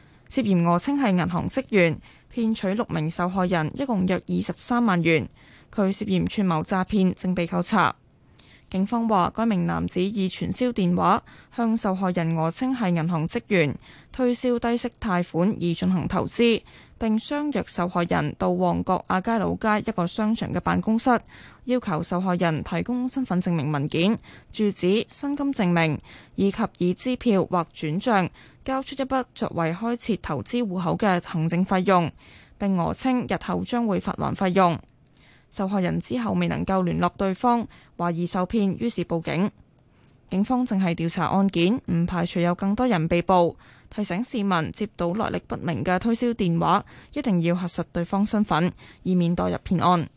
職員，騙取6名受害人，一共約23萬元。佢涉嫌串謀詐騙，正被扣查。警方話，該名男子以傳銷電話向受害人訛稱係銀行職員，推銷低息貸款以進行投資，並相約受害人到旺角亞皆老街一個商場嘅辦公室，要求受害人提供身份證明文件、住址、薪金證明，以及以支票或轉帳交出一筆作為開設投資戶口嘅行政費用，並訛稱日後將會發還費用。受害人之後未能夠聯絡對方，懷疑受騙，於是報警。警方正係調查案件，唔排除有更多人被捕。提醒市民接到來歷不明嘅推銷電話，一定要核實對方身份，以免墮入騙案。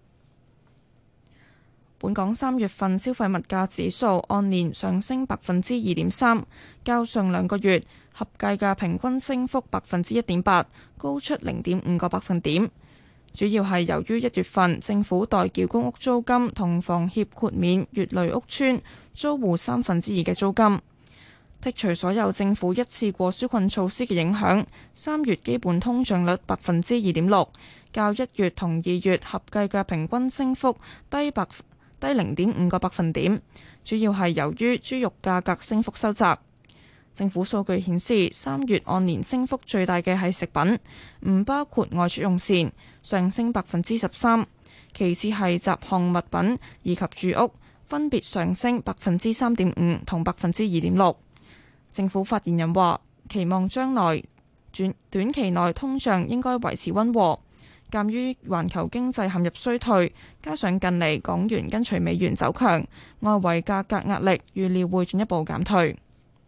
本港3月份消費物價指數按年上升2.3%，較上2個月合計嘅平均升幅1.8%，高出0.5個百分點。主要係由於1月份政府代繳公屋租金同房協豁免乙類屋邨租戶2/3嘅租金。剔除所有政府一次過紓困措施嘅影響，3月基本通脹率2.6%，較1月同2月合計嘅平均升幅低0.5個百分點。主要係由於豬肉價格升幅收窄。政府數據顯示，3月按年升幅最大嘅係食品，唔包括外出用膳，上升13%，其次係雜項物品以及住屋，分別上升3.5%同2.6%。政府發言人話，期望將來短期內通脹應該維持溫和。鑑於環球經濟陷入衰退，加上近嚟港元跟隨美元走強，外圍價格壓力預料會進一步減退。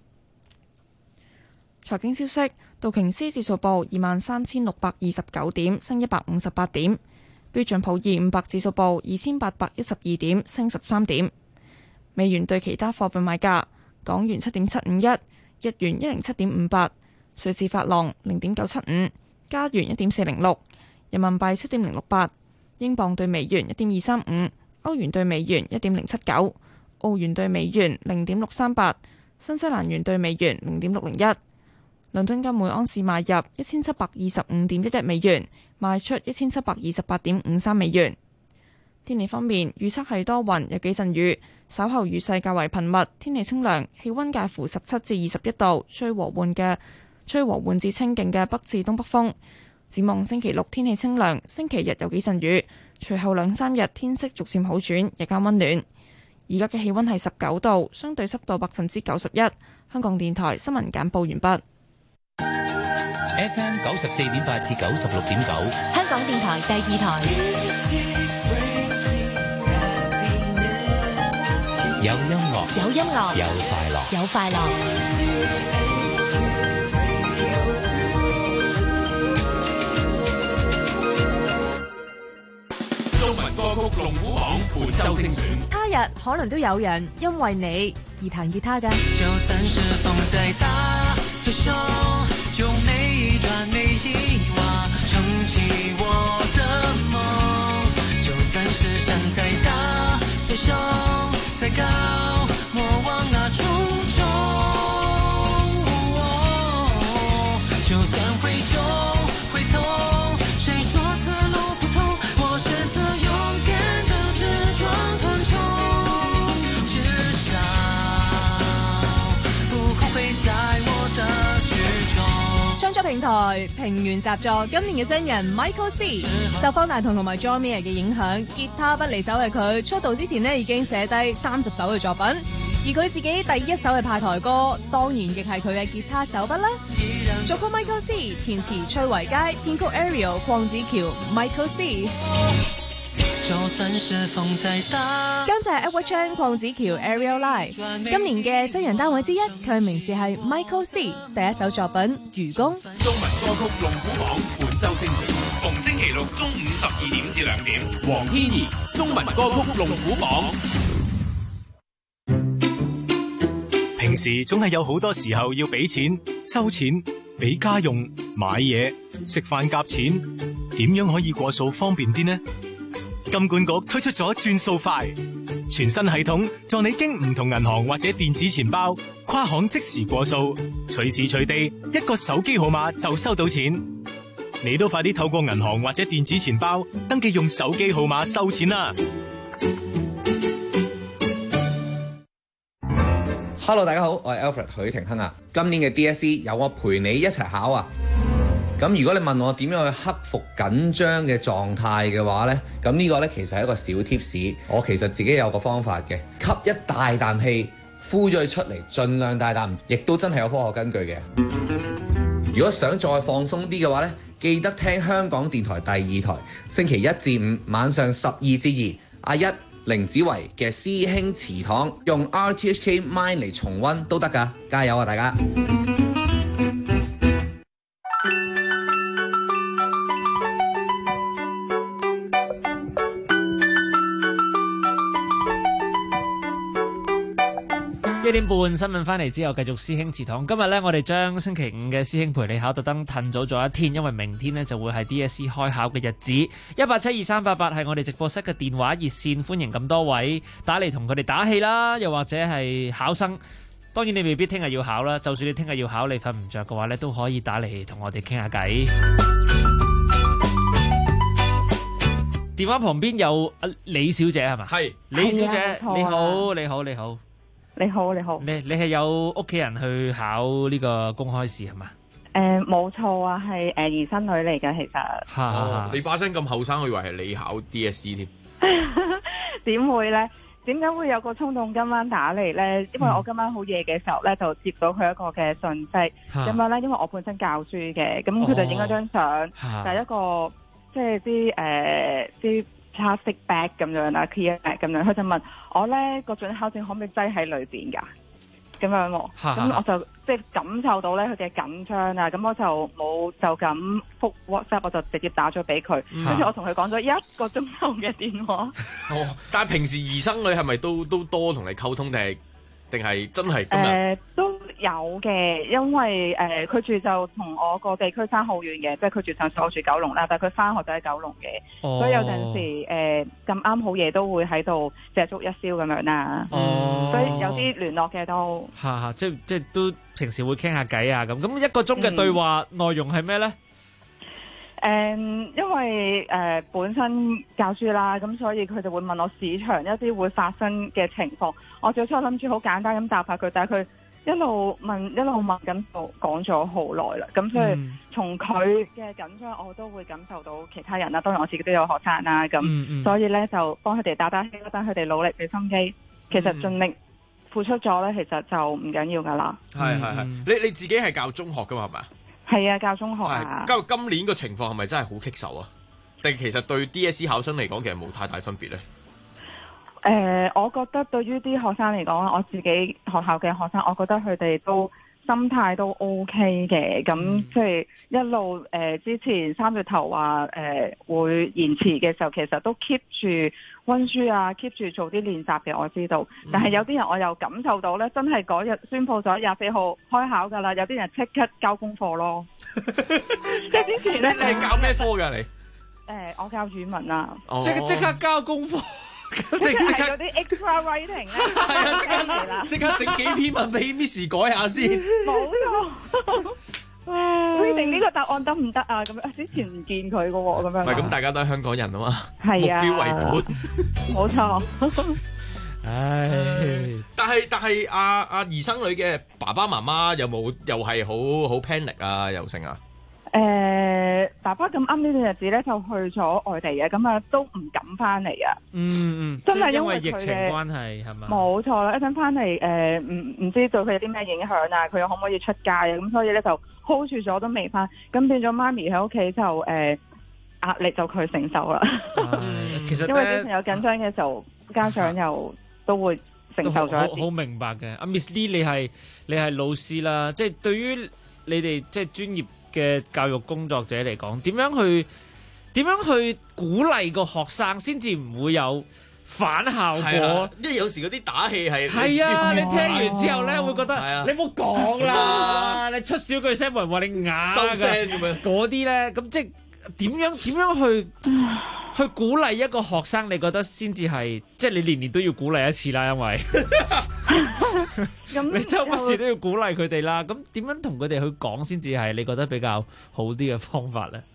財經消息，道瓊斯指數報23,629點，升158點；標準普爾500指數報2,812點，升13點。美元對其他貨幣賣價：港元7.751，日元107.58，瑞士法郎0.975，加元1.406，人民幣7.068，英鎊對美元1.235，歐元對美元1.079， 澳元對美元0.638，新西蘭元對美元0.601。倫敦金每盎司買入1725.11美元，賣出1728.53美元。天氣方面，預測係多雲，有幾陣雨，稍後雨勢較為頻密，天氣清涼，氣溫介乎17至21度，吹和緩至清勁嘅北至東北風。展望星期六天氣清涼，星期日有幾陣雨，隨後2-3日天色逐漸好轉，日間溫暖。而家嘅氣溫係19度，相對濕度91%。香港電台新聞簡報完畢。 FM 94.8至96.9， 香港電台第2台。 有音樂， 有音樂， 有快樂， 有快樂。 中文歌曲龍虎榜本周精選。 他日可能都有人因為你而彈吉他㗎。 就算是風再大，最兇用每一磚每一瓦撐起我的夢。就算是山再大，再兇再高，莫往那重重。就算會重會痛，誰說此路不通？我選擇勇敢的直撞橫衝，至少不後悔在我的舉重。 創作平台平原習作今年嘅新人 Michael C， 受方大同同埋 John Mayer 嘅影響，吉他不離手嘅佢出道之前呢已經寫低30首嘅作品，而佢自己第一首嘅派台歌，當然亦係佢嘅吉他手筆啦。作曲 Michael C， 填詞崔維佳，編曲 Ariel 鄺子喬 Michael C。 就算是風再大， 監製係 Edward Chan、鄺子喬、Ariel Lai。今年嘅新人單位之一，佢名字係 Michael C， 第一首作品《愚公》。 中文歌曲龍虎榜本周精選，逢星期六中午12點至2點。黃天怡，中文歌曲龍虎榜。 平時總係有好多時候要俾錢、收錢、俾家用、買嘢、食飯夾錢，點樣可以過數方便啲呢？金管局推出咗轉數快全新系統，助你經唔同銀行或者電子錢包跨行即時過數，隨時隨地一個手機號碼就收到錢。你都快啲透過銀行或者電子錢包登記用手機號碼收錢啦 ！Hello， 大家好，我係 Alfred 許廷鏗啊！今年嘅 DSE 有我陪你一齊考啊！咁如果你問我點樣去克服緊張嘅狀態嘅話呢，咁呢個呢其實係一個小 tips。我其實自己有個方法嘅，吸一大啖氣，呼咗佢出嚟，盡量大啖，亦都真係有科學根據嘅。如果想再放鬆啲嘅話呢，記得聽香港電台第2台，星期1至5晚上12至2，阿一凌子維嘅師兄祠堂，用 RTHK Mine 嚟重溫都得㗎，加油啊大家！ 1點半新聞翻嚟之後，繼續師兄祠堂。今日呢，我哋將星期5嘅師兄陪你考特登褪早咗一天，因為明天呢就會係 DSE 開考嘅日子。1872388係我哋直播室嘅電話熱線，歡迎咁多位打嚟同佢哋打氣啦，又或者係考生。當然你未必聽日要考啦，就算你聽日要考，你瞓唔着嘅話呢，都可以打嚟同我哋傾下偈。電話旁邊有李小姐係嘛？ 係李小姐，你好，你好，你好。 你好，你好。 你係有屋企人去考呢個公開試係嘛？ 冇錯啊，係兒孫女嚟嘅其實。 你把聲咁後生，我以為係你考 DSE 添。 點會咧？點解會有個衝動今晚打嚟咧？因為我今晚好夜嘅時候咧，就接到佢一個嘅訊息，咁樣咧，因為我本身教書嘅，咁佢就影咗張相，就係一個即係啲plastic bag 咁樣啦 clear bag 咁樣，佢就問我咧個准考證可唔可以擠喺裏邊㗎？咁樣喎，咁我就即係感受到咧佢嘅緊張啊，咁我就冇就咁覆 WhatsApp， 我就直接打咗俾佢，跟住我同佢講咗1個鐘頭嘅電話。 哦，但係平時兒生女係咪都多同你溝通定係真係今日？ 都有嘅，因為佢住就同我個地區爭好遠嘅，即係佢住上水，我住九龍啦，但係佢返學就喺九龍嘅，所以有陣時咁啱好夜都會喺度借足一宵咁樣啦。所以有啲聯絡嘅都即係都平時會傾下偈啊咁。咁1個鐘嘅對話內容係咩咧？ 因為本身教書啦，咁所以佢就會問我市場一啲會發生嘅情況。我最初諗住好簡單咁答下佢，但係佢一路問咁就講咗好耐啦。咁所以從佢嘅緊張，我都會感受到其他人啦。當然我自己都有學生啦，咁所以咧就幫佢哋打氣，等佢哋努力俾心機。其實盡力付出咗咧，其實就唔緊要噶啦。 係，你自己係教中學噶嘛？係咪？ 係啊，教中學啊。 今年個情況係咪真係好棘手啊？定其實對 DSE 考生嚟講，其實冇太大分別咧？ 我覺得對於啲學生嚟講，我自己學校嘅學生，我覺得佢哋都心態都 OK 嘅。咁即係一路之前3月頭話會延遲嘅時候，其實都 keep 住溫書啊 ，keep 住做啲練習嘅。我知道，但係有啲人我又感受到咧，真係嗰日宣佈咗24號開考㗎啦，有啲人即刻交功課咯。即係之前咧， 你係教咩科㗎你？ 我教語文啊， 即刻交功課。 即係嗰啲 extra writing 咧， 係啊，即刻整幾篇文俾 Miss 改下先。 冇錯，reading 呢個答案得唔得啊？咁樣之前唔見佢嘅喎，咁樣。 唔係咁，大家都係香港人啊嘛， 係啊， 目標為本。 冇錯。 但係阿兒生女嘅爸爸媽媽有冇又係好 panic 啊？又成啊？ 爸爸咁啱呢段日子咧就去咗外地嘅，咁啊都唔敢翻嚟啊。真係因為疫情關係係嘛？ 冇錯啦，一陣翻嚟唔知對佢有啲咩影響啊？佢又可唔可以出街啊？咁所以咧就 hold 住咗都未翻，咁變咗媽咪喺屋企就壓力就佢承受啦。 其實因為之前有緊張嘅時候，家長又都會承受咗一啲。 好明白嘅。阿 Miss Lee 你係老師啦，即係對於你哋即係專業嘅教育工作者嚟講，點樣去鼓勵個學生先至唔會有反效果？ 因為有時嗰啲打氣係啊，你聽完之後咧會覺得你唔好講啦，你出少句聲冇人話你啞收聲咁樣嗰啲咧，咁即係點樣去鼓勵一個學生？你覺得先至係即係你年年都要鼓勵一次啦，因為你周不時都要鼓勵佢哋啦。咁點樣同佢哋去講先至係你覺得比較好啲嘅方法咧？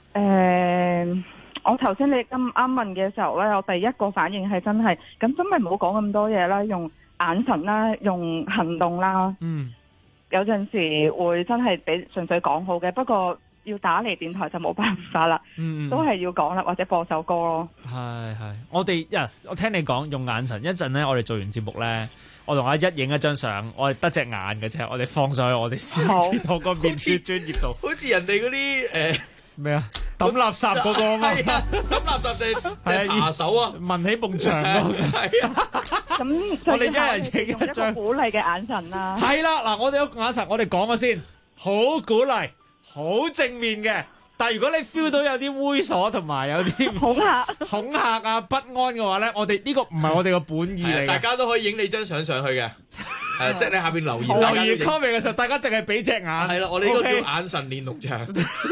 我頭先你咁啱問嘅時候咧，我第一個反應係真係咁，真係唔好講咁多嘢啦，用眼神啦，用行動啦。有陣時會真係比純粹講好嘅，不過要打嚟電台就冇辦法啦，都係要講啦，或者播首歌咯。 係，我聽你講用眼神，一陣咧我哋做完節目咧，我同阿一影一張相，我係得隻眼嘅啫，我哋放上去我哋先知道個面書專頁度， 好似人哋嗰啲咩啊抌垃圾嗰個啊嘛， 抌垃圾定扒手啊， 聞起埲牆嗰個係啊，咁我哋一人影一張鼓勵嘅眼神啦。 係啦，嗱我哋有眼神，我哋講咗先，好鼓勵。好正面嘅，但係如果你 feel 到有啲猥瑣同埋有啲恐嚇啊不安嘅話咧，我哋呢個唔係我哋個本意嚟嘅。 大家都可以影你張相上去嘅，即係你下邊留言 comment 嘅時候，大家淨係俾隻眼。係啦，我哋呢個叫眼神練錄像。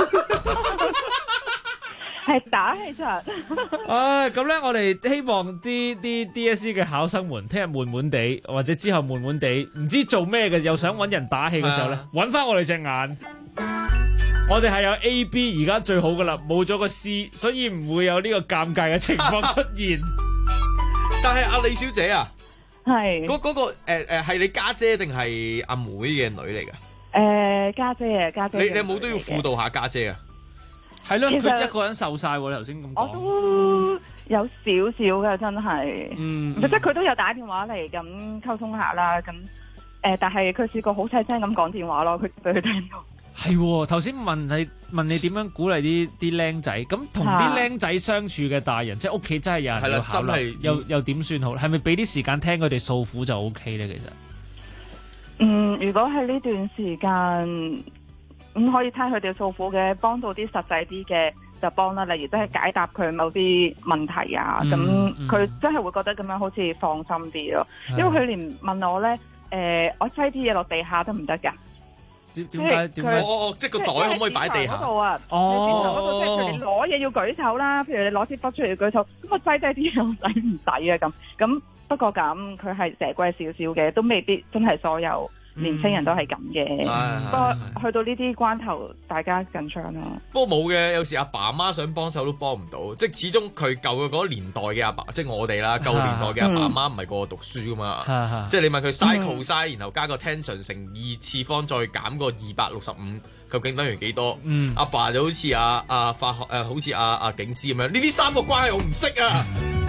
係打氣場。 咁咧，我哋希望啲 DSE 嘅考生們聽日悶悶地，或者之後悶悶地，唔知做咩嘅，又想揾人打氣嘅時候咧，揾翻我哋隻眼。我哋係有 A、B， 而家最好噶啦，冇咗個 C， 所以唔會有呢個尷尬嘅情況出現。 但係阿李小姐啊， 係嗰個係你家姐定係阿妹嘅女嚟㗎？ 家姐啊，家姐。 你有冇都要輔導下家姐啊？ 係咯，佢一個人受晒喎，你頭先咁講。 我都有少少嘅，真係。即係佢都有打電話嚟咁溝通下啦，咁但係佢試過好細聲咁講電話咯，佢俾佢聽到。 係，頭先問你點樣鼓勵啲僆仔，咁同啲僆仔相處嘅大人，即係屋企真係有人要考慮，又點算好？係咪俾啲時間聽佢哋訴苦就 OK 咧？其實， 如果係呢段時間，咁可以聽佢哋訴苦嘅，幫到啲實際啲嘅就幫啦。例如真係解答佢某啲問題啊，咁佢真係會覺得咁樣好似放心啲咯。因為佢連問我咧。 我擠啲嘢落地下得唔得㗎？ 點解？ 即係個袋可唔可以擺地下？ 嗰度啊，嗰度即係譬如你攞嘢要舉手啦，譬如你攞支筆出嚟要舉手，咁我擠低啲嘢我使唔使啊？咁不過咁佢係蛇貴少少嘅，都未必真係所有年青人都係咁嘅。不過去到呢啲關頭，大家緊張咯。 不過冇嘅，有時阿爸阿媽想幫手都幫唔到，即係始終佢舊嘅嗰個年代嘅阿爸，即係我哋啦，舊年代嘅阿爸阿媽唔係個個讀書噶嘛。即係你問佢 sin cos，然後加個 tangent 乘2次方再減個265，究竟等於幾多？阿爸就好似化學好似阿警司咁樣，呢啲三個關係我唔識啊。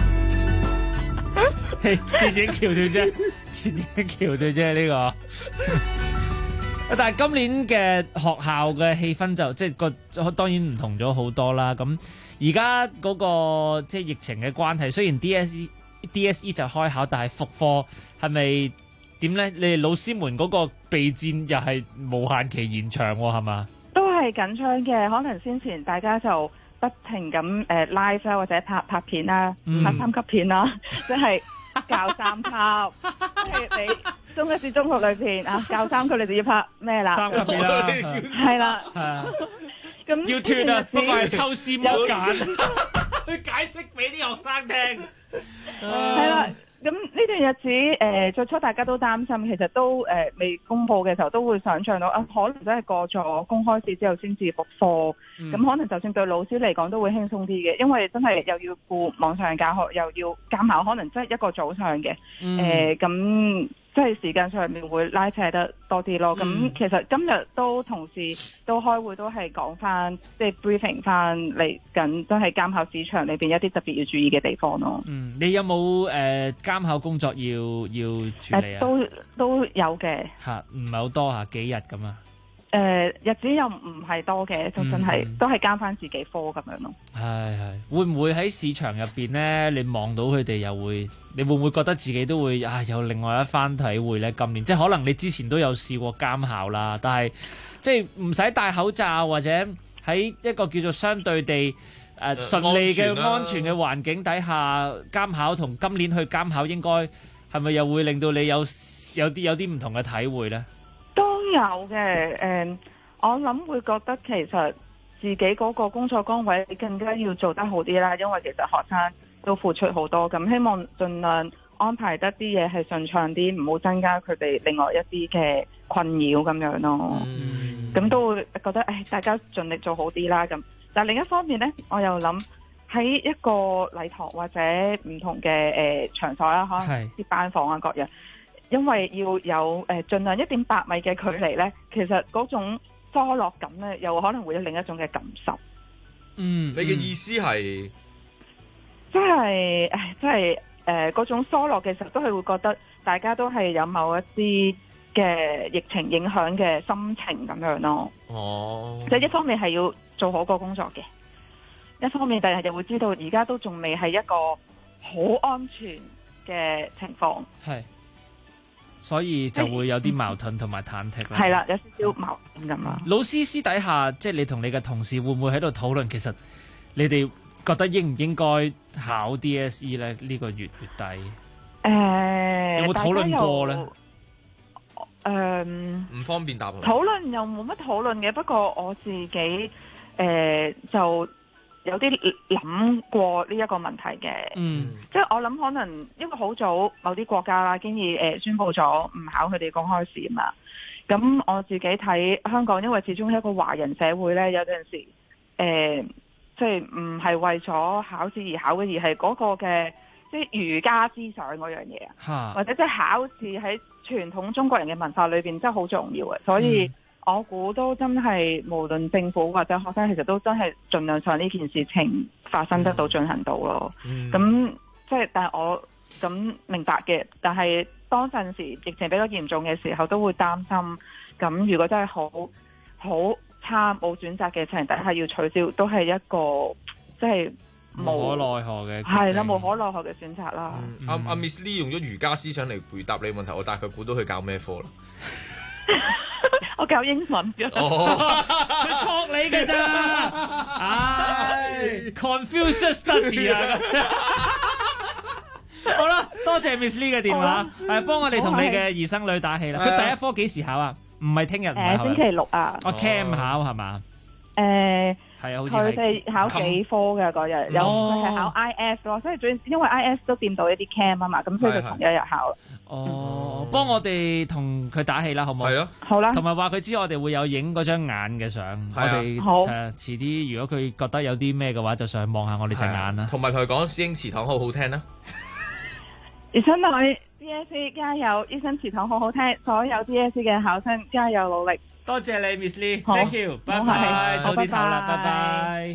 電影橋段啫，電影橋段啫呢個。但係今年嘅學校嘅氣氛就即係當然唔同咗好多啦。咁而家嗰個即係疫情嘅關係，雖然 DSE 就開考，但係復課係咪點咧？你哋老師們嗰個備戰又係無限期延長喎，係嘛？ 都係緊張嘅，可能先前大家就不停咁live 啦，或者拍片啦，拍3級片啦，即係教3級，即係你中一至中學裏邊教3級，你就要拍咩啦？3級片啦，係啦，咁要脫啊，不過係抽絲剝繭去解釋俾啲學生聽， 係啦。咁呢段日子最初大家都擔心，其實都未公佈嘅時候都會想像到可能真係過咗公開試之後先至復課，咁可能就算對老師嚟講都會輕鬆啲嘅，因為真係又要顧網上教學，又要監考，可能真係一個早上嘅，咁即係時間上面會拉扯得多啲咯。咁其實今日都同事都開會，都係講翻，即係 briefing 翻嚟緊，真係監考市場裏邊一啲特別要注意嘅地方咯。 你有冇監考工作要處理啊？ 都有嘅。 嚇，唔係好多嚇，幾日咁啊？ 日子又唔係多嘅，就真係都係監翻自己科咁樣咯。 係，會唔會喺市場入邊咧？你望到佢哋又會，你會唔會覺得自己都會有另外一番體會咧？今年即係可能你之前都有試過監考啦，但係即係唔使戴口罩或者喺一個叫做相對地順利嘅安全嘅環境底下監考，同今年去監考應該係咪又會令到你有啲唔同嘅體會咧？ 都有嘅，我諗會覺得其實自己嗰個工作崗位更加要做得好啲啦，因為其實學生都付出好多，咁希望盡量安排得啲嘢係順暢啲，唔好增加佢哋另外一啲嘅困擾咁樣咯。咁都會覺得大家盡力做好啲啦。咁但另一方面呢，我又諗喺一個禮堂或者唔同嘅場所啦，可能啲班房啊各樣。因為要有盡量1.8米嘅距離呢，其實嗰種疏落感呢，又可能會有另一種嘅感受。 你嘅意思係， 即係嗰種疏落嘅時候，都係會覺得大家都係有某一啲嘅疫情影響嘅心情咁樣咯。即係一方面係要做好個工作嘅，一方面第日就會知道而家都仲未係一個好安全嘅情況。 係。所以就會有啲矛盾同埋忐忑啦。 係啦，有少少矛盾咁啦。 老師私底下，即係你同你嘅同事會唔會喺度討論？其實你哋覺得應唔應該考 DSE 咧？呢個月底，有冇討論過咧？ 唔方便答。 討論又冇乜討論嘅，不過我自己就有啲諗過呢一個問題嘅，即係我諗可能因為好早某啲國家啦，經已宣布咗唔考佢哋公開試啊嘛。咁我自己睇香港，因為始終係一個華人社會咧，有陣時即係唔係為咗考試而考嘅，而係嗰個嘅即係儒家思想嗰樣嘢啊，或者即係考試喺傳統中國人嘅文化裏邊真係好重要嘅，所以。我估都真係無論政府或者學生，其實都真係盡量上呢件事情發生得到進行到咯。咁即係，但係我咁明白嘅。但係當陣時疫情比較嚴重嘅時候，都會擔心。咁如果真係好差冇選擇嘅情況底下要取消，都係一個即係無可奈何嘅。 係啦，無可奈何嘅選擇啦。 阿 Miss Lee 用咗儒家思想嚟回答你問題，我大概估到佢教咩科啦。 我教英文嘅， 佢錯你嘅咋？Confucius study 啊！ 好啦，多謝 Miss Lee 嘅電話，幫我哋同你嘅兒生女打氣啦。佢第一科幾時考啊？唔係聽日， 星期六啊。 我 Cam 考係嘛？ 係啊，好似佢哋考幾科嘅嗰日，有佢係考 IS 咯，所以因為 IS 都掂到一啲 Cam 啊嘛，咁所以就同一日考。 哦，幫我哋同佢打氣啦，好唔好？ 係咯， 好啦。 同埋話佢知我哋會有影嗰張眼嘅相，我哋遲啲如果佢覺得有啲咩嘅話，就上去望下我哋隻眼啦。 同埋同佢講師兄祠堂好好聽啦。 醫生女 DSE 加油，醫生祠堂好好聽，所有 DSE 嘅考生加油努力。 多謝你 Miss Lee，Thank you，拜拜，早啲唞啦，拜拜。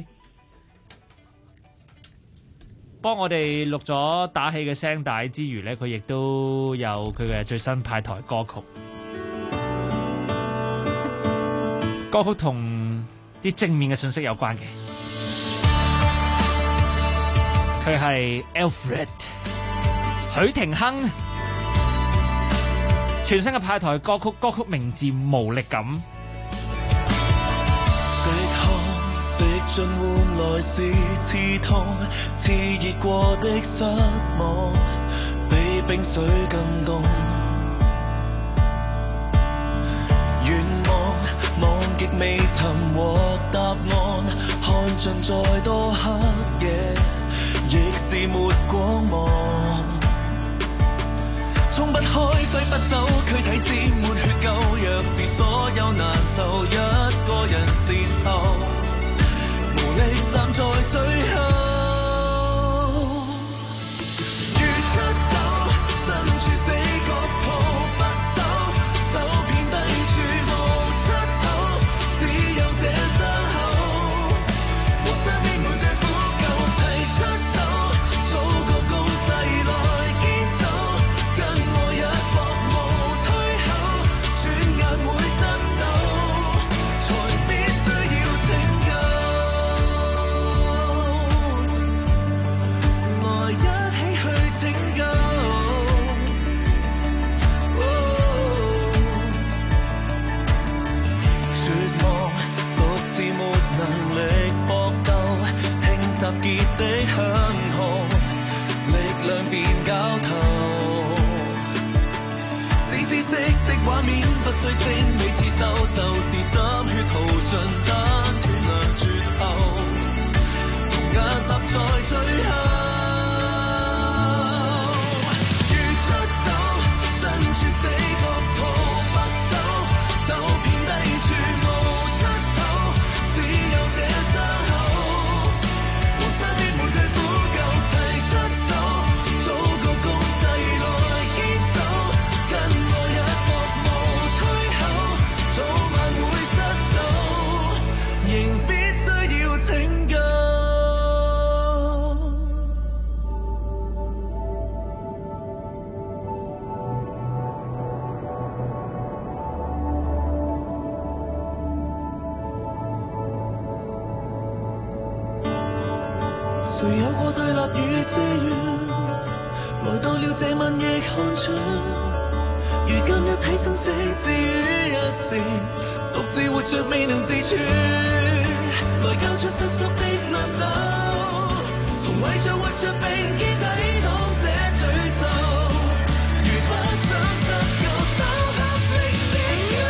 幫我哋錄咗打氣嘅聲帶之餘呢，佢亦都有佢嘅最新派台歌曲。歌曲同啲正面嘅信息有關嘅。佢係 Alfred 許廷鏗全新嘅派台歌曲，歌曲名字《無力感》。 逼盡換來是刺痛，熾熱過的失望，比冰水更凍。願望極未曾獲答案，看盡再多黑夜，亦是沒光芒。衝不開，揮不走，軀體沾滿血垢。若是所有難受一個人承受，無力站在最後。如出走，身處死角逃不走，走遍低處無出口，只有這傷口。和身邊每對苦舊齊出手，做個攻勢來堅守。跟我一搏無退後，轉眼會失手，才必須要拯救。來一起去拯救。絕望，獨自沒能力搏鬥，聽集結的響號，力量變絞頭。死知識的畫面不需精美刺繡，就是心血耗盡得斷糧絕後，同屹立在最後。如出走，身處死角逃不走，走遍低處無出口，只有這傷口。和身邊每對苦舊齊出手，做個攻勢來堅守。跟我一搏無退後，早晚會失手，仍必須要拯救。誰有過對立與遮掩？來到了這晚亦看穿，如今一體生死置於一線，獨自活着未能自處。來交出失縮的兩手，同為着活着並肩抵擋這詛咒。如不想失救，就合力拯救。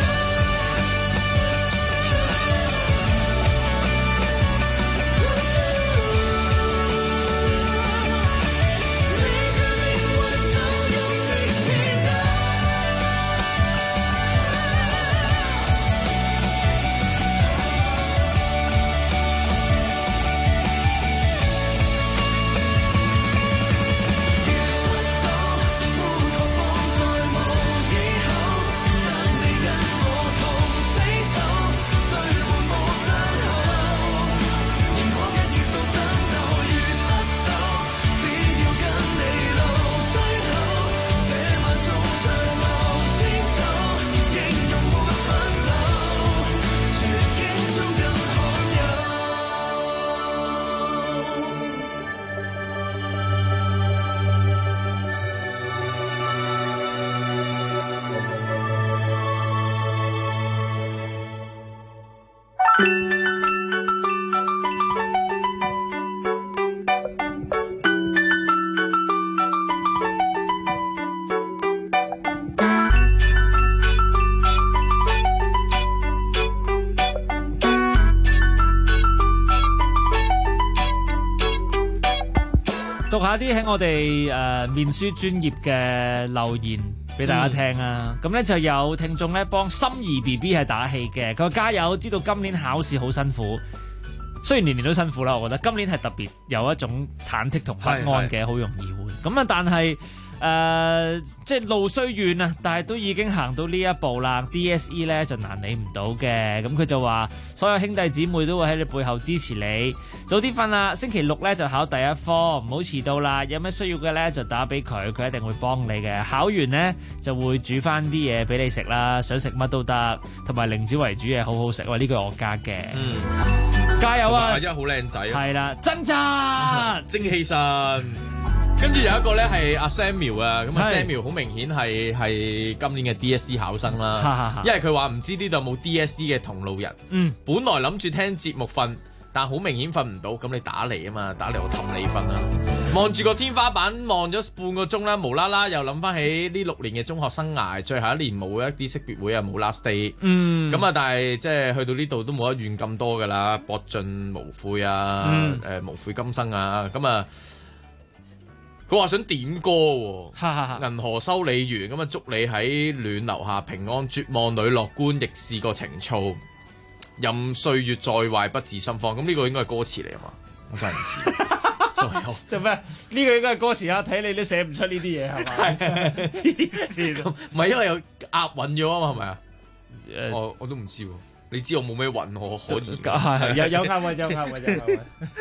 讀下啲喺我哋面書專頁嘅留言俾大家聽啊！咁咧就有聽眾咧幫心儀 BB 係打氣嘅，佢話加油，知道今年考試好辛苦，雖然年年都辛苦啦，我覺得今年係特別有一種忐忑同不安嘅，好容易會咁啊！但係即係路雖遠啊，但係都已經行到呢一步啦。DSE 咧就難理唔到嘅，咁佢就話所有兄弟姊妹都會喺你背後支持你，早啲瞓啦。星期六咧就考第一科，唔好遲到啦。有咩需要嘅咧就打俾佢，佢一定會幫你嘅。考完咧就會煮翻啲嘢俾你食啦，想食乜都得，同埋寧子為煮嘢好好食。喂，呢句我加嘅，加油啊！ 阿一好靚仔， 係啦，掙扎， 精氣神。跟住有一個咧係阿 Samuel 啊，咁啊 Samuel 好明顯係今年嘅 DSE 考生啦，因為佢話唔知呢度有冇 DSE 嘅同路人，本來諗住聽節目瞓，但好明顯瞓唔到，咁你打嚟啊嘛，打嚟我氹你瞓啦，望住個天花板望咗半個鐘啦，無啦啦又諗翻起呢6年嘅中學生涯，最後一年冇一啲識別會啊，冇 last day，咁啊但係即係去到呢度都冇得怨咁多噶啦，博盡無悔啊，無悔今生啊，咁啊。佢話想點歌喎，銀河修理員咁啊，祝你喺暖流下平安，絕望裏樂觀，亦試過情操，任歲月再壞不自心慌。咁呢個應該係歌詞嚟啊嘛，我真係唔知。 做咩？呢個應該係歌詞啊！睇你都寫唔出呢啲嘢係咪？黐線！ 唔係因為有押韻咗啊嘛，係咪啊？我都唔知喎。你知我冇咩韻我可以。 係有押韻，有押韻。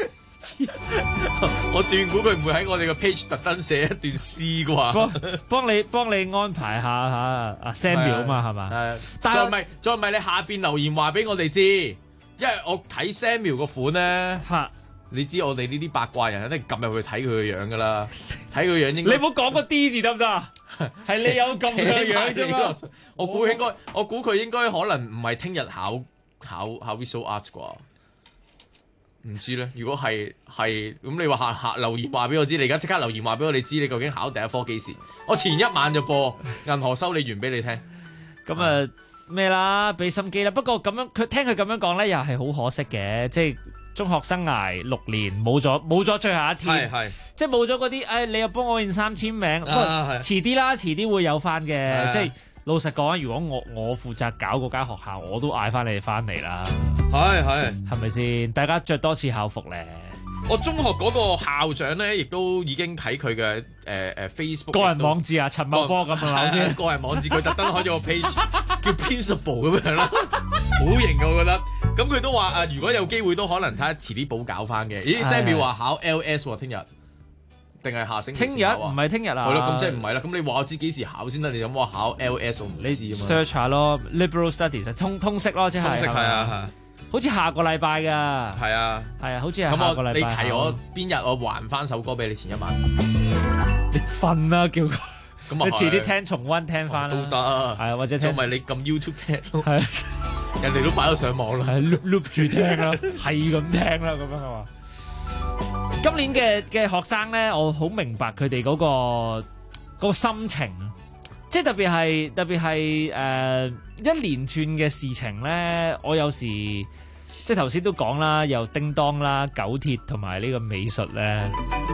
我斷估佢唔會喺我哋個 page 特登寫一段詩啩， 幫你安排下阿 Samuel 啊嘛，係嘛？ 再唔係你下邊留言話俾我哋知，因為我睇 Samuel 個款咧，你知我哋呢啲八卦人一定撳入去睇佢個樣噶啦，睇佢樣應該你唔好講個 D 字得唔得？係你有咁嘅樣啫嘛？ 我估佢應該可能唔係聽日考 Visual Arts 啩。唔知咧，如果係咁，你話下留言話俾我知，你而家即刻留言話俾我哋知，你究竟考第一科幾時？我前一晚就播銀河修理員俾你聽， 咁啊咩啦，俾心機啦。不過咁樣佢聽佢咁樣講咧，又係好可惜嘅，即係中學生涯6年冇咗最後一天，即係冇咗嗰啲，你又幫我件衫簽名，不過遲啲啦，遲啲會有翻嘅，即係。老實講，如果我負責搞嗰間學校，我都嗌翻你哋翻嚟啦。係咪先？大家着多次校服咧。 我中學嗰個校長咧，亦都已經喺佢嘅Facebook 個人網誌啊，陳茂波咁啊，先個人網誌，佢特登開咗個 page 叫 Principal 咁樣啦，好型我覺得。咁佢都話如果有機會都可能睇下遲啲補搞翻嘅。咦 Samuel 話考 LS 喎，聽日。定係下星期？ 聽日唔係聽日啊？ 係咯，咁即係唔係啦？咁你話我知幾時考先得？你有冇考 LS 我唔知啊嘛。 你 search 下咯 ，Liberal Studies 通識咯，即係通識係啊， 好似下個禮拜㗎。 係啊， 好似係下個禮拜。 你提我邊日我還翻首歌俾你前一晚。 你瞓啦，叫佢。 咁你遲啲聽重溫聽翻都得。 係啊，或者聽。 仲咪你撳 YouTube 聽咯。係。人哋都擺咗上網啦。 係 loop 住聽啦，係咁聽啦，咁樣係嘛？今年嘅學生咧，我好明白佢哋嗰個心情，即係特別係一連串嘅事情咧。我有時即係頭先都講啦，又叮當啦、九鐵同埋呢個美術咧，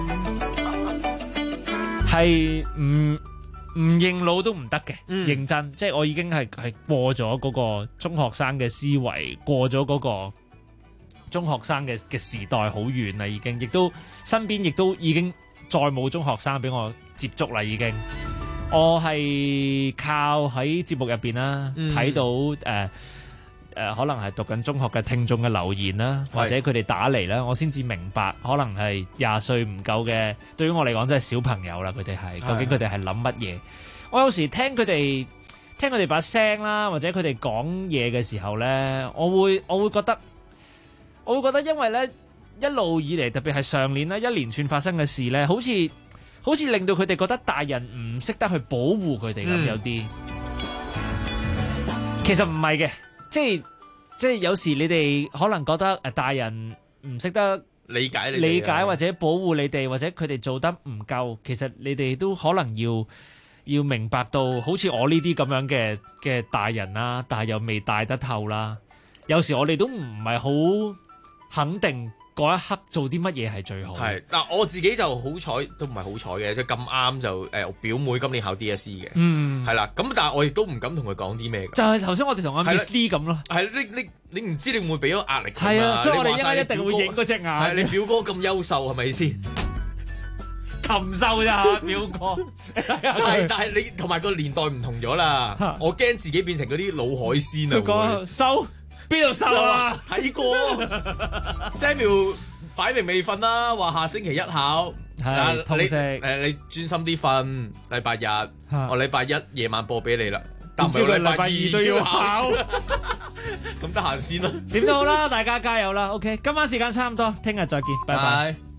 係唔認老都唔得嘅，認真。即係我已經係過咗嗰個中學生嘅思維，過咗嗰個中學生嘅時代好遠啦，已經，亦都身邊亦都已經再冇中學生俾我接觸啦，已經。我係靠喺節目入邊啦，睇到可能係讀緊中學嘅聽眾嘅留言啦，或者佢哋打嚟啦，我先至明白，可能係20歲唔夠嘅，對於我嚟講真係小朋友啦。佢哋係究竟佢哋係諗乜嘢？我有時聽佢哋把聲啦，或者佢哋講嘢嘅時候咧，我會覺得。因為咧一路以嚟，特別係上年咧一連串發生嘅事咧，好似令到佢哋覺得大人唔識得去保護佢哋咁，有啲其實唔係嘅，即係有時你哋可能覺得大人唔識得理解或者保護你哋，或者佢哋做得唔夠，其實你哋都可能要明白到，好似我呢啲咁樣嘅大人啦，但係又未大得透啦，有時我哋都唔係好肯定嗰一刻做啲乜嘢係最好。 係嗱，我自己就好彩，都唔係好彩嘅，即係咁啱就我表妹今年考 DSE 嘅，係啦。咁但係我亦都唔敢同佢講啲咩。 就係頭先我哋同阿 Miss Lee 咁咯。係你唔知你會唔會俾咗壓力佢係啊，所以我哋應該一定會影嗰隻眼。 係你表哥咁優秀係咪先？ 禽獸咋表哥？ 但係你同埋個年代唔同咗啦，我驚自己變成嗰啲老海鮮啊！ 收邊度收啊？ 睇過 Samuel 擺明未瞓啦，話下星期一考。你專心啲瞓，禮拜日我禮拜一夜晚播俾你啦。但唔係禮拜二都要考，咁得閒先啦。 點都好啦，大家加油啦。OK， 今晚時間差唔多，聽日再見，拜拜。